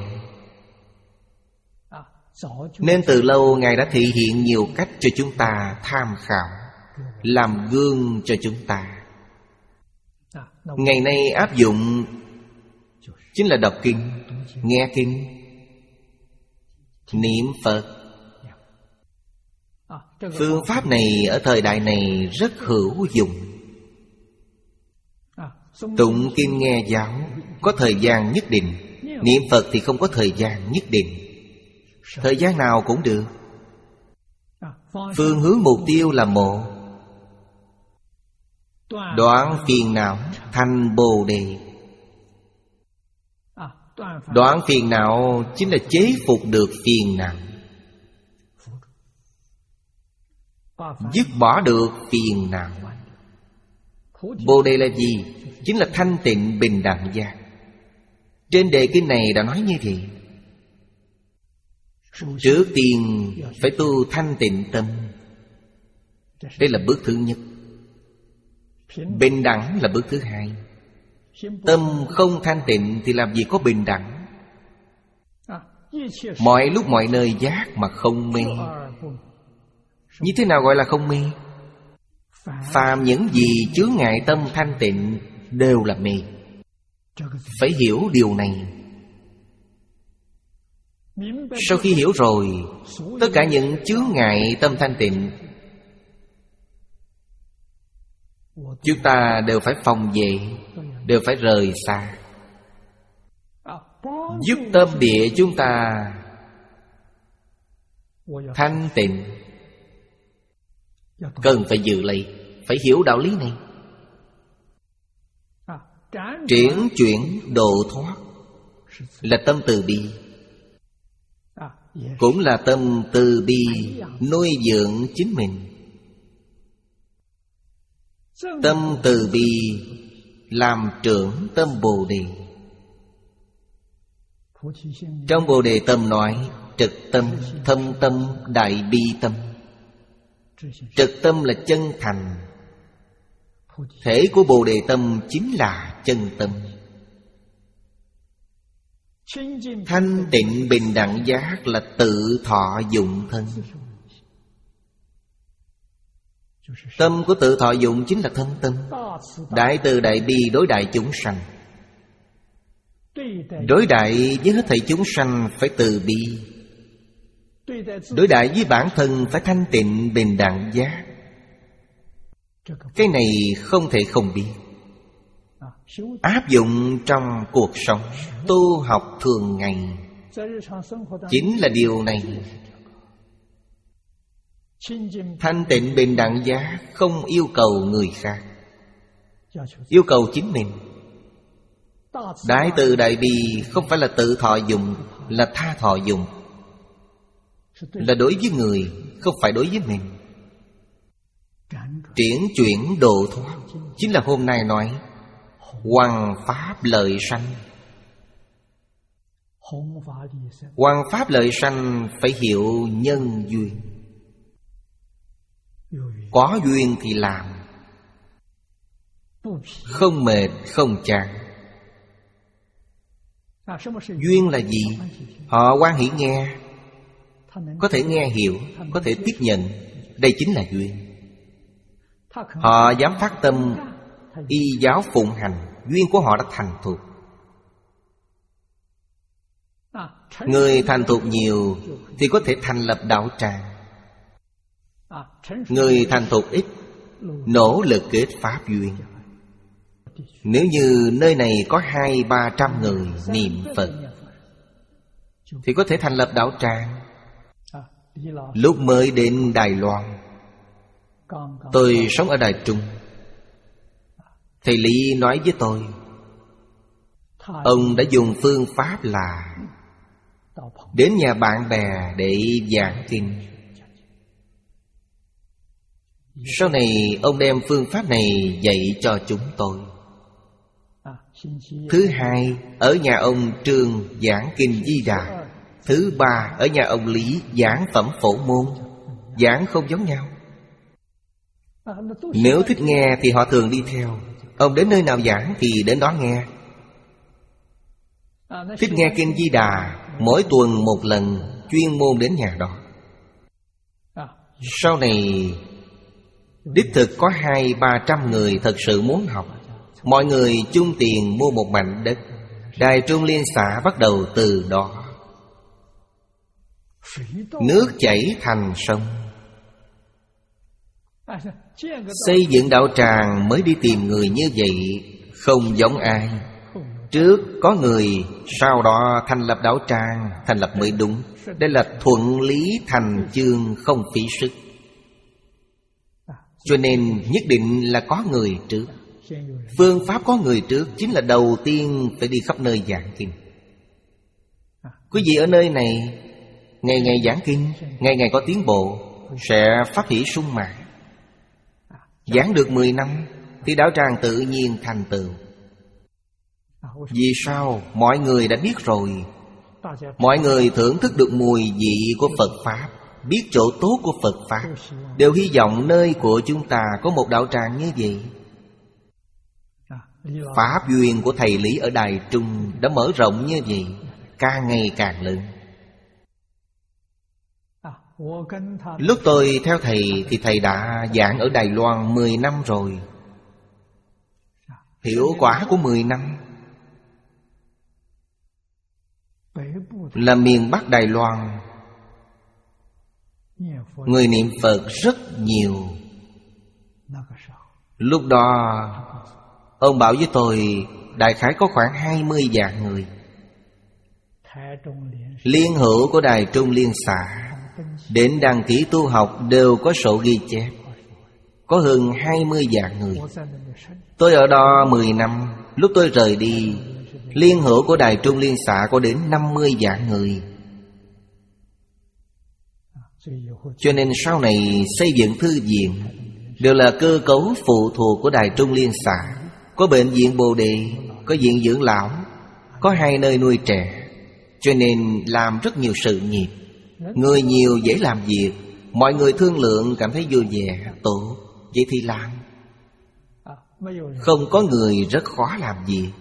Nên từ lâu Ngài đã thể hiện nhiều cách cho chúng ta tham khảo, làm gương cho chúng ta. Ngày nay áp dụng chính là đọc kinh, nghe kinh, niệm Phật. Phương pháp này ở thời đại này rất hữu dụng. Tụng kinh nghe giáo có thời gian nhất định, niệm Phật thì không có thời gian nhất định. Thời gian nào cũng được. Phương hướng mục tiêu là một. Đoạn phiền não thành Bồ Đề. Đoạn phiền não chính là chế phục được phiền não, dứt bỏ được phiền não. Bồ Đề là gì? Chính là thanh tịnh bình đẳng giác. Trên đề kinh này đã nói như vậy. Trước tiên phải tu thanh tịnh tâm. Đây là bước thứ nhất. Bình đẳng là bước thứ hai. Tâm không thanh tịnh thì làm gì có bình đẳng. Mọi lúc mọi nơi giác mà không mê. Như thế nào gọi là không mê? Phàm những gì chướng ngại tâm thanh tịnh đều là mê. Phải hiểu điều này. Sau khi hiểu rồi, tất cả những chướng ngại tâm thanh tịnh chúng ta đều phải phòng vệ, đều phải rời xa, giúp tâm địa chúng ta thanh tịnh. Cần phải giữ lấy, phải hiểu đạo lý này. Triển chuyển độ thoát là tâm từ bi, cũng là tâm từ bi nuôi dưỡng chính mình. Tâm từ bi làm trưởng tâm Bồ Đề. Trong Bồ Đề tâm nói trực tâm, thâm tâm, đại bi tâm. Trực tâm là chân thành. Thể của Bồ Đề tâm chính là chân tâm. Thanh tịnh bình đẳng giác là tự thọ dụng thân. Tâm của tự thọ dụng chính là thân tâm. Đại từ đại bi đối đại chúng sanh. Đối đại với hết thảy chúng sanh phải từ bi. Đối đại với bản thân phải thanh tịnh bình đẳng giác. Cái này không thể không biết. Áp dụng trong cuộc sống tu học thường ngày chính là điều này. Thanh tịnh bình đẳng giác không yêu cầu người khác, yêu cầu chính mình. Đại từ đại bi không phải là tự thọ dụng, là tha thọ dụng, là đối với người, không phải đối với mình. Triển chuyển độ thoát chính là hôm nay nói hoằng pháp lợi sanh. Hoằng pháp lợi sanh phải hiểu nhân duyên. Có duyên thì làm, không mệt không chán. Duyên là gì? Họ hoan hỷ nghe, có thể nghe hiểu, có thể tiếp nhận. Đây chính là duyên. Họ dám phát tâm y giáo phụng hành, duyên của họ đã thành thục. Người thành thục nhiều thì có thể thành lập đạo tràng. Người thành thục ít, nỗ lực kết pháp duyên. Nếu như nơi này có hai ba trăm người niệm Phật thì có thể thành lập đạo tràng. Lúc mới đến Đài Loan, tôi sống ở Đài Trung. Thầy Lý nói với tôi, ông đã dùng phương pháp là đến nhà bạn bè để giảng kinh. Sau này ông đem phương pháp này dạy cho chúng tôi. Thứ hai, ở nhà ông Trương giảng kinh Di Đà. Thứ ba, ở nhà ông Lý giảng phẩm Phổ Môn. Giảng không giống nhau. Nếu thích nghe thì họ thường đi theo. Ông đến nơi nào giảng thì đến đó nghe. Thích nghe kinh Di Đà, mỗi tuần một lần chuyên môn đến nhà đó. Sau này đích thực có hai ba trăm người thật sự muốn học. Mọi người chung tiền mua một mảnh đất. Đài Trung Liên xã bắt đầu từ đó. Nước chảy thành sông. Xây dựng đạo tràng mới đi tìm người như vậy, không giống ai. Trước có người, sau đó thành lập đạo tràng, thành lập mới đúng. Đây là thuận lý thành chương, không phí sức. Cho nên nhất định là có người trước. Phương pháp có người trước chính là đầu tiên phải đi khắp nơi giảng kinh. Quý vị ở nơi này ngày ngày giảng kinh, ngày ngày có tiến bộ, sẽ pháp hỷ sung mãn. Giảng được mười năm thì đạo tràng tự nhiên thành tựu. Vì sao? Mọi người đã biết rồi. Mọi người thưởng thức được mùi vị của Phật Pháp, biết chỗ tốt của Phật Pháp, đều hy vọng nơi của chúng ta có một đạo tràng như vậy. Pháp duyên của thầy Lý ở Đài Trung đã mở rộng như vậy, càng ngày càng lớn. Lúc tôi theo thầy thì thầy đã giảng ở Đài Loan mười năm rồi. Hiệu quả của mười năm là miền Bắc Đài Loan người niệm Phật rất nhiều. Lúc đó ông bảo với tôi đại khái có khoảng hai mươi vạn người. Liên hữu của Đài Trung Liên xã đến đăng ký tu học đều có sổ ghi chép, có hơn hai mươi vạn người. Tôi ở đó mười năm. Lúc tôi rời đi, liên hữu của Đài Trung Liên xã có đến năm mươi vạn người. Cho nên sau này xây dựng thư viện đều là cơ cấu phụ thuộc của Đài Trung Liên xã. Có bệnh viện Bồ Đề, có viện dưỡng lão, có hai nơi nuôi trẻ. Cho nên làm rất nhiều sự nghiệp. Người nhiều dễ làm việc, mọi người thương lượng cảm thấy vui vẻ, tốt, vậy thì làm. Không có người rất khó làm việc.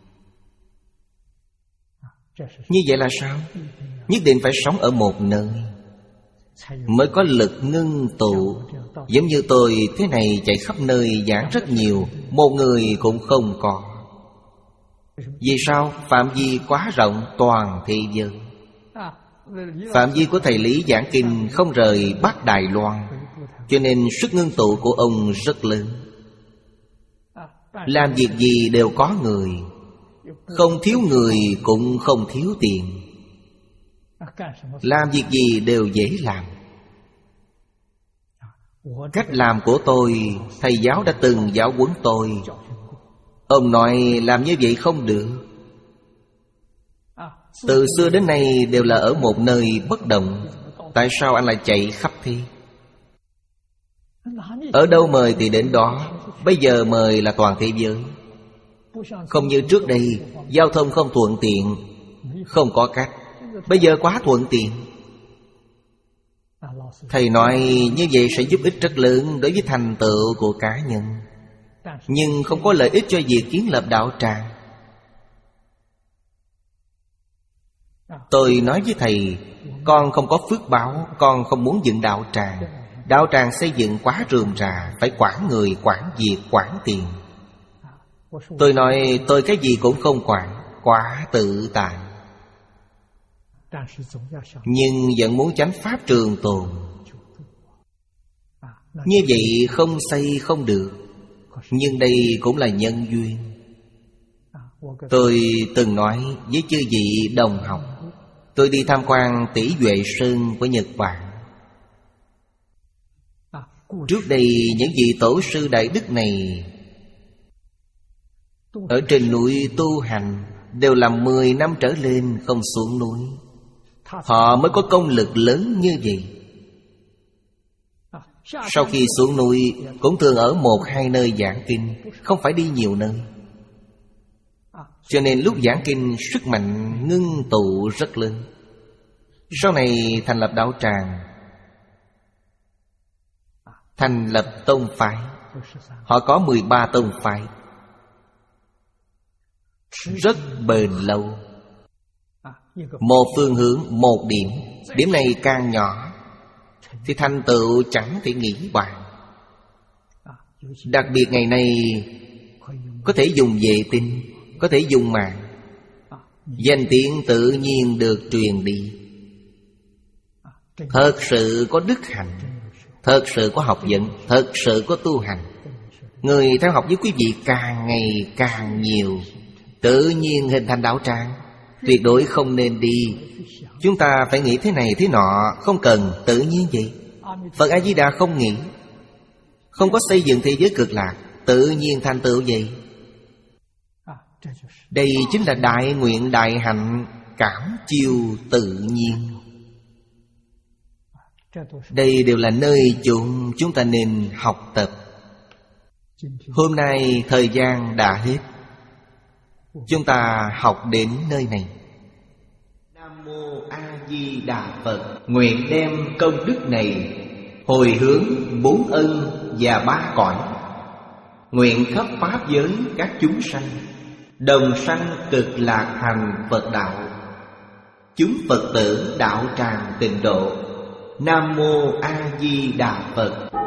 Như vậy là sao? Nhất định phải sống ở một nơi mới có lực ngưng tụ. Giống như tôi thế này chạy khắp nơi giảng rất nhiều, một người cũng không có. Vì sao? Phạm vi quá rộng toàn thế giới. Phạm vi của thầy Lý giảng kinh không rời Bắc Đài Loan, cho nên sức ngưng tụ của ông rất lớn. Làm việc gì đều có người, không thiếu người cũng không thiếu tiền. Làm việc gì đều dễ làm. Cách làm của tôi, thầy giáo đã từng giáo huấn tôi. Ông nói làm như vậy không được. Từ xưa đến nay đều là ở một nơi bất động, tại sao anh lại chạy khắp thế? Ở đâu mời thì đến đó. Bây giờ mời là toàn thế giới. Không như trước đây, giao thông không thuận tiện, không có cách. Bây giờ quá thuận tiện. Thầy nói như vậy sẽ giúp ích rất lớn đối với thành tựu của cá nhân, nhưng không có lợi ích cho việc kiến lập đạo tràng. Tôi nói với thầy, con không có phước báo, con không muốn dựng đạo tràng. Đạo tràng xây dựng quá rườm rà, phải quản người, quản việc, quản tiền. Tôi nói tôi cái gì cũng không quản, quá tự tại. Nhưng vẫn muốn chánh pháp trường tồn. Như vậy không xây không được. Nhưng đây cũng là nhân duyên. Tôi từng nói với chư vị đồng học, tôi đi tham quan Tỷ Duệ Sơn của Nhật Bản. Trước đây những vị tổ sư đại đức này ở trên núi tu hành đều làm mười năm trở lên không xuống núi. Họ mới có công lực lớn như vậy. Sau khi xuống núi cũng thường ở một hai nơi giảng kinh, không phải đi nhiều nơi. Cho nên lúc giảng kinh sức mạnh ngưng tụ rất lớn. Sau này thành lập đạo tràng, thành lập tông phái. Họ có mười ba tông phái, rất bền lâu. Một phương hướng, một điểm. Điểm này càng nhỏ thì thành tựu chẳng thể nghĩ bàn. Đặc biệt ngày nay có thể dùng vệ tinh, có thể dùng mạng, danh tiếng tự nhiên được truyền đi. Thật sự có đức hạnh, thật sự có học vấn, thật sự có tu hành. Người theo học với quý vị càng ngày càng nhiều, tự nhiên hình thành đạo tràng. Tuyệt đối không nên đi chúng ta phải nghĩ thế này thế nọ, không cần, tự nhiên vậy. Phật A-di-đà không nghĩ, không có xây dựng thế giới cực lạc, tự nhiên thành tựu vậy. Đây chính là đại nguyện đại hạnh, cảm chiêu tự nhiên. Đây đều là nơi chốn chúng ta nên học tập. Hôm nay thời gian đã hết, chúng ta học đến nơi này. Nam Mô A Di Đà Phật. Nguyện đem công đức này hồi hướng bốn ân và ba cõi. Nguyện khắp pháp giới các chúng sanh đồng sanh cực lạc thành Phật đạo. Chúng Phật tử đạo tràng tịnh độ. Nam Mô A Di Đà Phật.